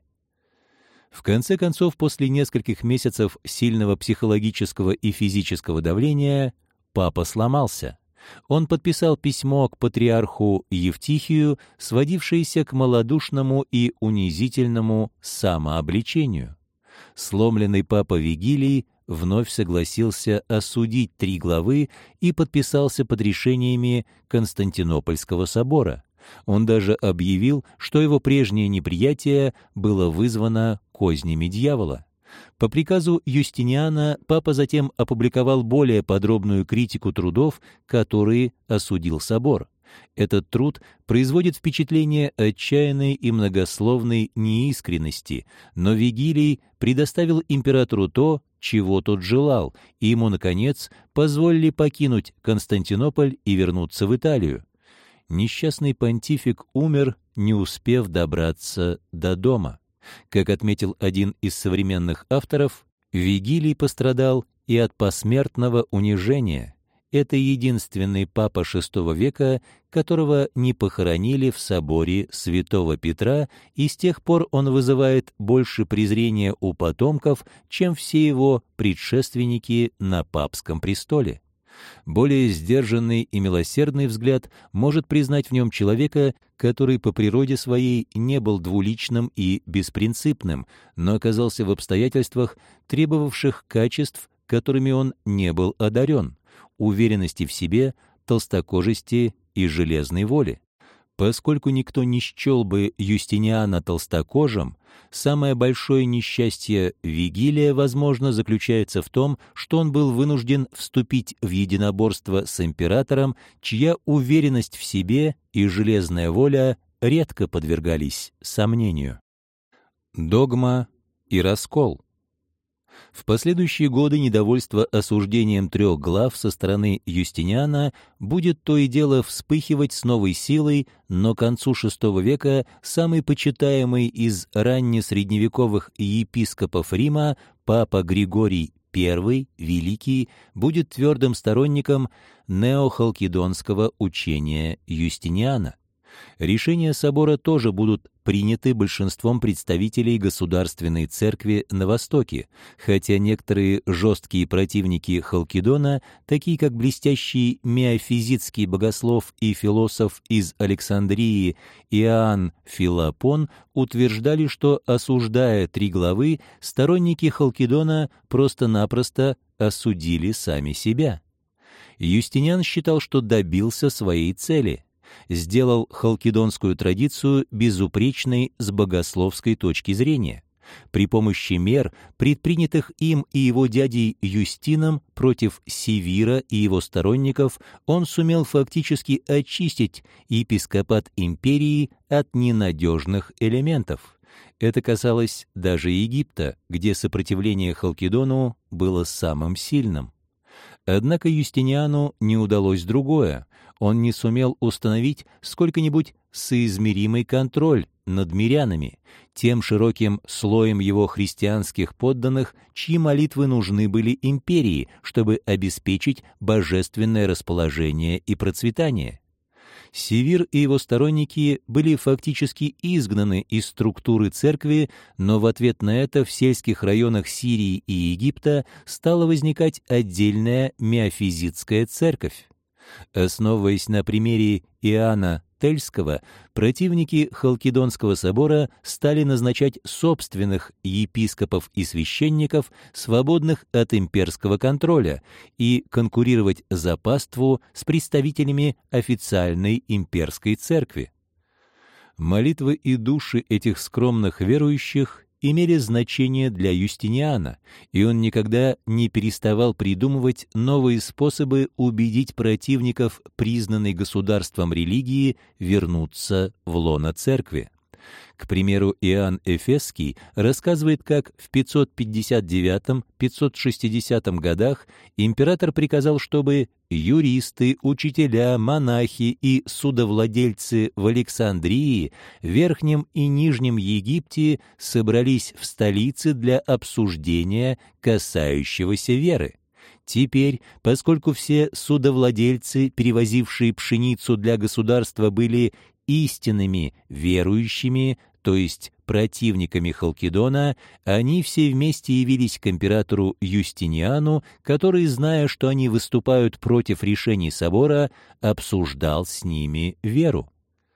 Speaker 1: В конце концов, после нескольких месяцев сильного психологического и физического давления, папа сломался. Он подписал письмо к патриарху Евтихию, сводившееся к малодушному и унизительному самообличению. Сломленный папа Вигилий вновь согласился осудить три главы и подписался под решениями Константинопольского собора. Он даже объявил, что его прежнее неприятие было вызвано кознями дьявола. По приказу Юстиниана папа затем опубликовал более подробную критику трудов, которые осудил собор. Этот труд производит впечатление отчаянной и многословной неискренности, но Вигилий предоставил императору то, чего тот желал, и ему, наконец, позволили покинуть Константинополь и вернуться в Италию. Несчастный понтифик умер, не успев добраться до дома. Как отметил один из современных авторов, Вигилий пострадал и от посмертного унижения. Это единственный папа шестого века, которого не похоронили в соборе святого Петра, и с тех пор он вызывает больше презрения у потомков, чем все его предшественники на папском престоле. Более сдержанный и милосердный взгляд может признать в нем человека, который по природе своей не был двуличным и беспринципным, но оказался в обстоятельствах, требовавших качеств, которыми он не был одарен: уверенности в себе, толстокожести и железной воли. Поскольку никто не счел бы Юстиниана толстокожим, самое большое несчастье Вигилия, возможно, заключается в том, что он был вынужден вступить в единоборство с императором, чья уверенность в себе и железная воля редко подвергались сомнению. Догма и раскол. В последующие годы недовольство осуждением трех глав со стороны Юстиниана будет то и дело вспыхивать с новой силой, но к концу шестого века самый почитаемый из раннесредневековых епископов Рима, папа Григорий I Великий, будет твердым сторонником неохалкидонского учения Юстиниана. Решения собора тоже будут приняты большинством представителей государственной церкви на Востоке, хотя некоторые жесткие противники Халкидона, такие как блестящий миофизитский богослов и философ из Александрии Иоанн Филопон, утверждали, что, осуждая три главы, сторонники Халкидона просто-напросто осудили сами себя. Юстиниан считал, что добился своей цели — сделал халкидонскую традицию безупречной с богословской точки зрения. При помощи мер, предпринятых им и его дядей Юстином против Севира и его сторонников, он сумел фактически очистить епископат империи от ненадежных элементов. Это касалось даже Египта, где сопротивление Халкидону было самым сильным. Однако Юстиниану не удалось другое. Он не сумел установить сколько-нибудь соизмеримый контроль над мирянами, тем широким слоем его христианских подданных, чьи молитвы нужны были империи, чтобы обеспечить божественное расположение и процветание. Севир и его сторонники были фактически изгнаны из структуры церкви, но в ответ на это в сельских районах Сирии и Египта стала возникать отдельная миафизитская церковь. Основываясь на примере Иоанна Тельского, противники Халкидонского собора стали назначать собственных епископов и священников, свободных от имперского контроля, и конкурировать за паству с представителями официальной имперской церкви. Молитвы и души этих скромных верующих имели значение для Юстиниана, и он никогда не переставал придумывать новые способы убедить противников признанной государством религии вернуться в лоно церкви. К примеру, Иоанн Эфесский рассказывает, как в пятьсот пятьдесят девятом — пятьсот шестидесятом годах император приказал, чтобы юристы, учителя, монахи и судовладельцы в Александрии, Верхнем и Нижнем Египте собрались в столице для обсуждения касающегося веры. Теперь, поскольку все судовладельцы, перевозившие пшеницу для государства, были истинными верующими, то есть противниками Халкидона, они все вместе явились к императору Юстиниану, который, зная, что они выступают против решений собора, обсуждал с ними веру.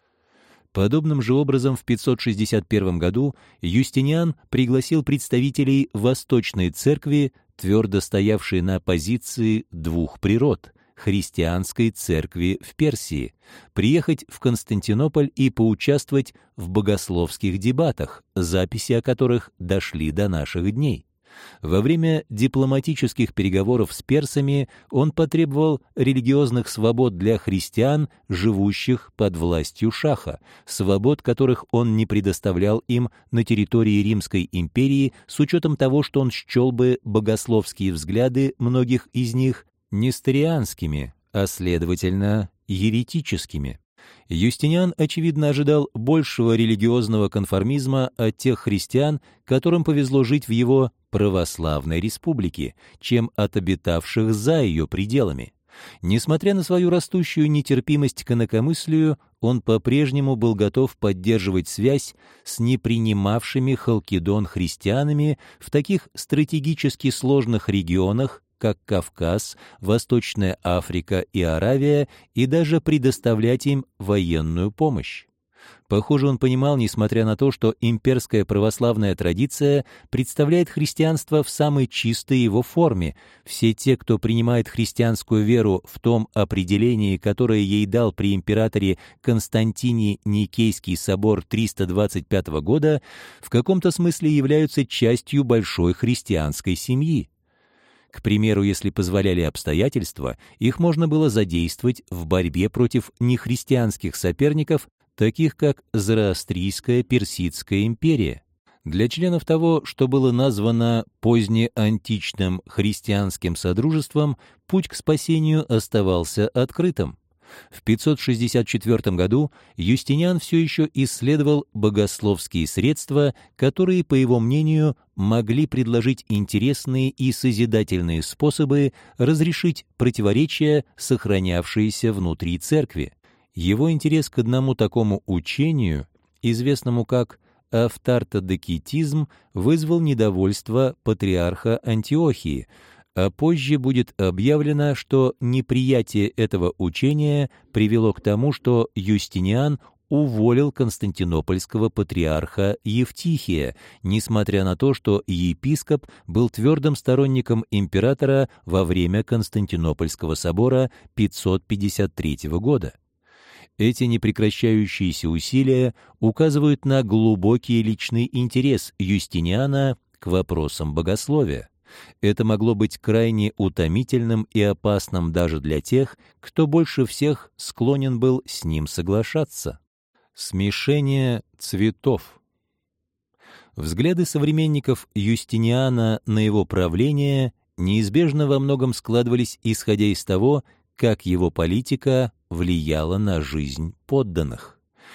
Speaker 1: Подобным же образом в пятьсот шестьдесят первом году Юстиниан пригласил представителей Восточной Церкви, твердо стоявшей на позиции двух природ — христианской церкви в Персии, приехать в Константинополь и поучаствовать в богословских дебатах, записи о которых дошли до наших дней. Во время дипломатических переговоров с персами он потребовал религиозных свобод для христиан, живущих под властью шаха, свобод, которых он не предоставлял им на территории Римской империи, с учетом того, что он счел бы богословские взгляды многих из них несторианскими, а, следовательно, еретическими. Юстиниан, очевидно, ожидал большего религиозного конформизма от тех христиан, которым повезло жить в его православной республике, чем от обитавших за ее пределами. Несмотря на свою растущую нетерпимость к инакомыслию, он по-прежнему был готов поддерживать связь с непринимавшими Халкидон христианами в таких стратегически сложных регионах, как Кавказ, Восточная Африка и Аравия, и даже предоставлять им военную помощь. Похоже, он понимал, несмотря на то, что имперская православная традиция представляет христианство в самой чистой его форме. Все те, кто принимает христианскую веру в том определении, которое ей дал при императоре Константине Никейский собор триста двадцать пятого года, в каком-то смысле являются частью большой христианской семьи. К примеру, если позволяли обстоятельства, их можно было задействовать в борьбе против нехристианских соперников, таких как Зороастрийская Персидская империя. Для членов того, что было названо позднеантичным христианским содружеством, путь к спасению оставался открытым. В пятьсот шестьдесят четвёртом году Юстиниан все еще исследовал богословские средства, которые, по его мнению, могли предложить интересные и созидательные способы разрешить противоречия, сохранявшиеся внутри церкви. Его интерес к одному такому учению, известному как автартодокетизм, вызвал недовольство патриарха Антиохии, а позже будет объявлено, что неприятие этого учения привело к тому, что Юстиниан уволил константинопольского патриарха Евтихия, несмотря на то, что епископ был твердым сторонником императора во время Константинопольского собора пятьсот пятьдесят третьего года. Эти непрекращающиеся усилия указывают на глубокий личный интерес Юстиниана к вопросам богословия. Это могло быть крайне утомительным и опасным даже для тех, кто больше всех склонен был с ним соглашаться. Смешение цветов. Взгляды современников Юстиниана на его правление неизбежно во многом складывались, исходя из того, как его политика влияла на жизнь подданных.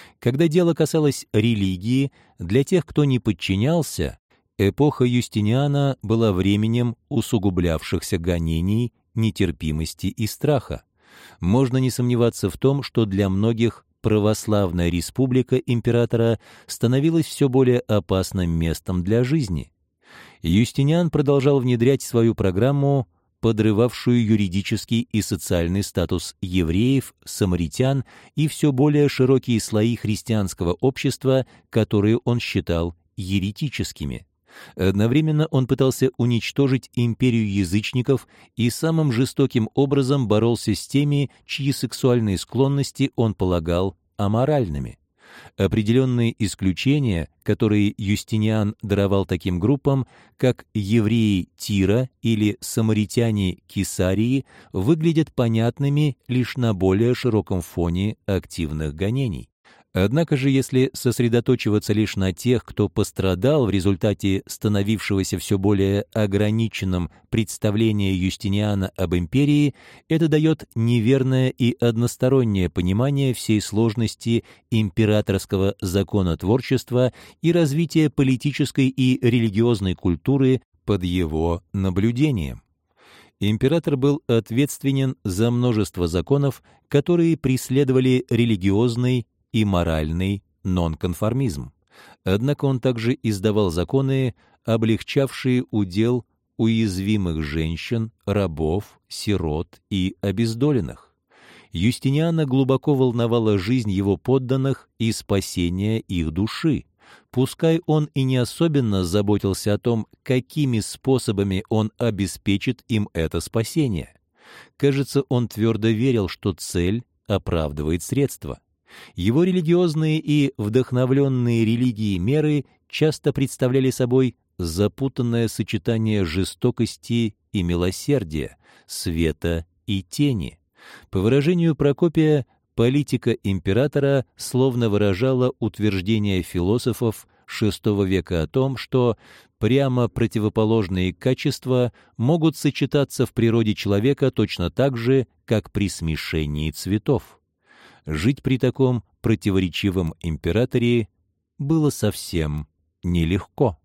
Speaker 1: Когда дело касалось религии, для тех, кто не подчинялся, эпоха Юстиниана была временем усугублявшихся гонений, нетерпимости и страха. Можно не сомневаться в том, что для многих православная республика императора становилась все более опасным местом для жизни. Юстиниан продолжал внедрять свою программу, подрывавшую юридический и социальный статус евреев, самаритян и все более широкие слои христианского общества, которые он считал еретическими. Одновременно он пытался уничтожить империю язычников и самым жестоким образом боролся с теми, чьи сексуальные склонности он полагал аморальными. Определенные исключения, которые Юстиниан даровал таким группам, как евреи Тира или самаритяне Кесарии, выглядят понятными лишь на более широком фоне активных гонений. Однако же, если сосредоточиваться лишь на тех, кто пострадал в результате становившегося все более ограниченным представления Юстиниана об империи, это дает неверное и одностороннее понимание всей сложности императорского законотворчества и развития политической и религиозной культуры под его наблюдением. Император был ответственен за множество законов, которые преследовали религиозный и моральный нонконформизм. Однако он также издавал законы, облегчавшие удел уязвимых женщин, рабов, сирот и обездоленных. Юстиниана глубоко волновала жизнь его подданных и спасение их души. Пускай он и не особенно заботился о том, какими способами он обеспечит им это спасение. Кажется, он твердо верил, что цель оправдывает средства. Его религиозные и вдохновленные религией меры часто представляли собой запутанное сочетание жестокости и милосердия, света и тени. По выражению Прокопия, политика императора словно выражала утверждение философов шестого века о том, что прямо противоположные качества могут сочетаться в природе человека точно так же, как при смешении цветов. Жить при таком противоречивом императоре было совсем нелегко.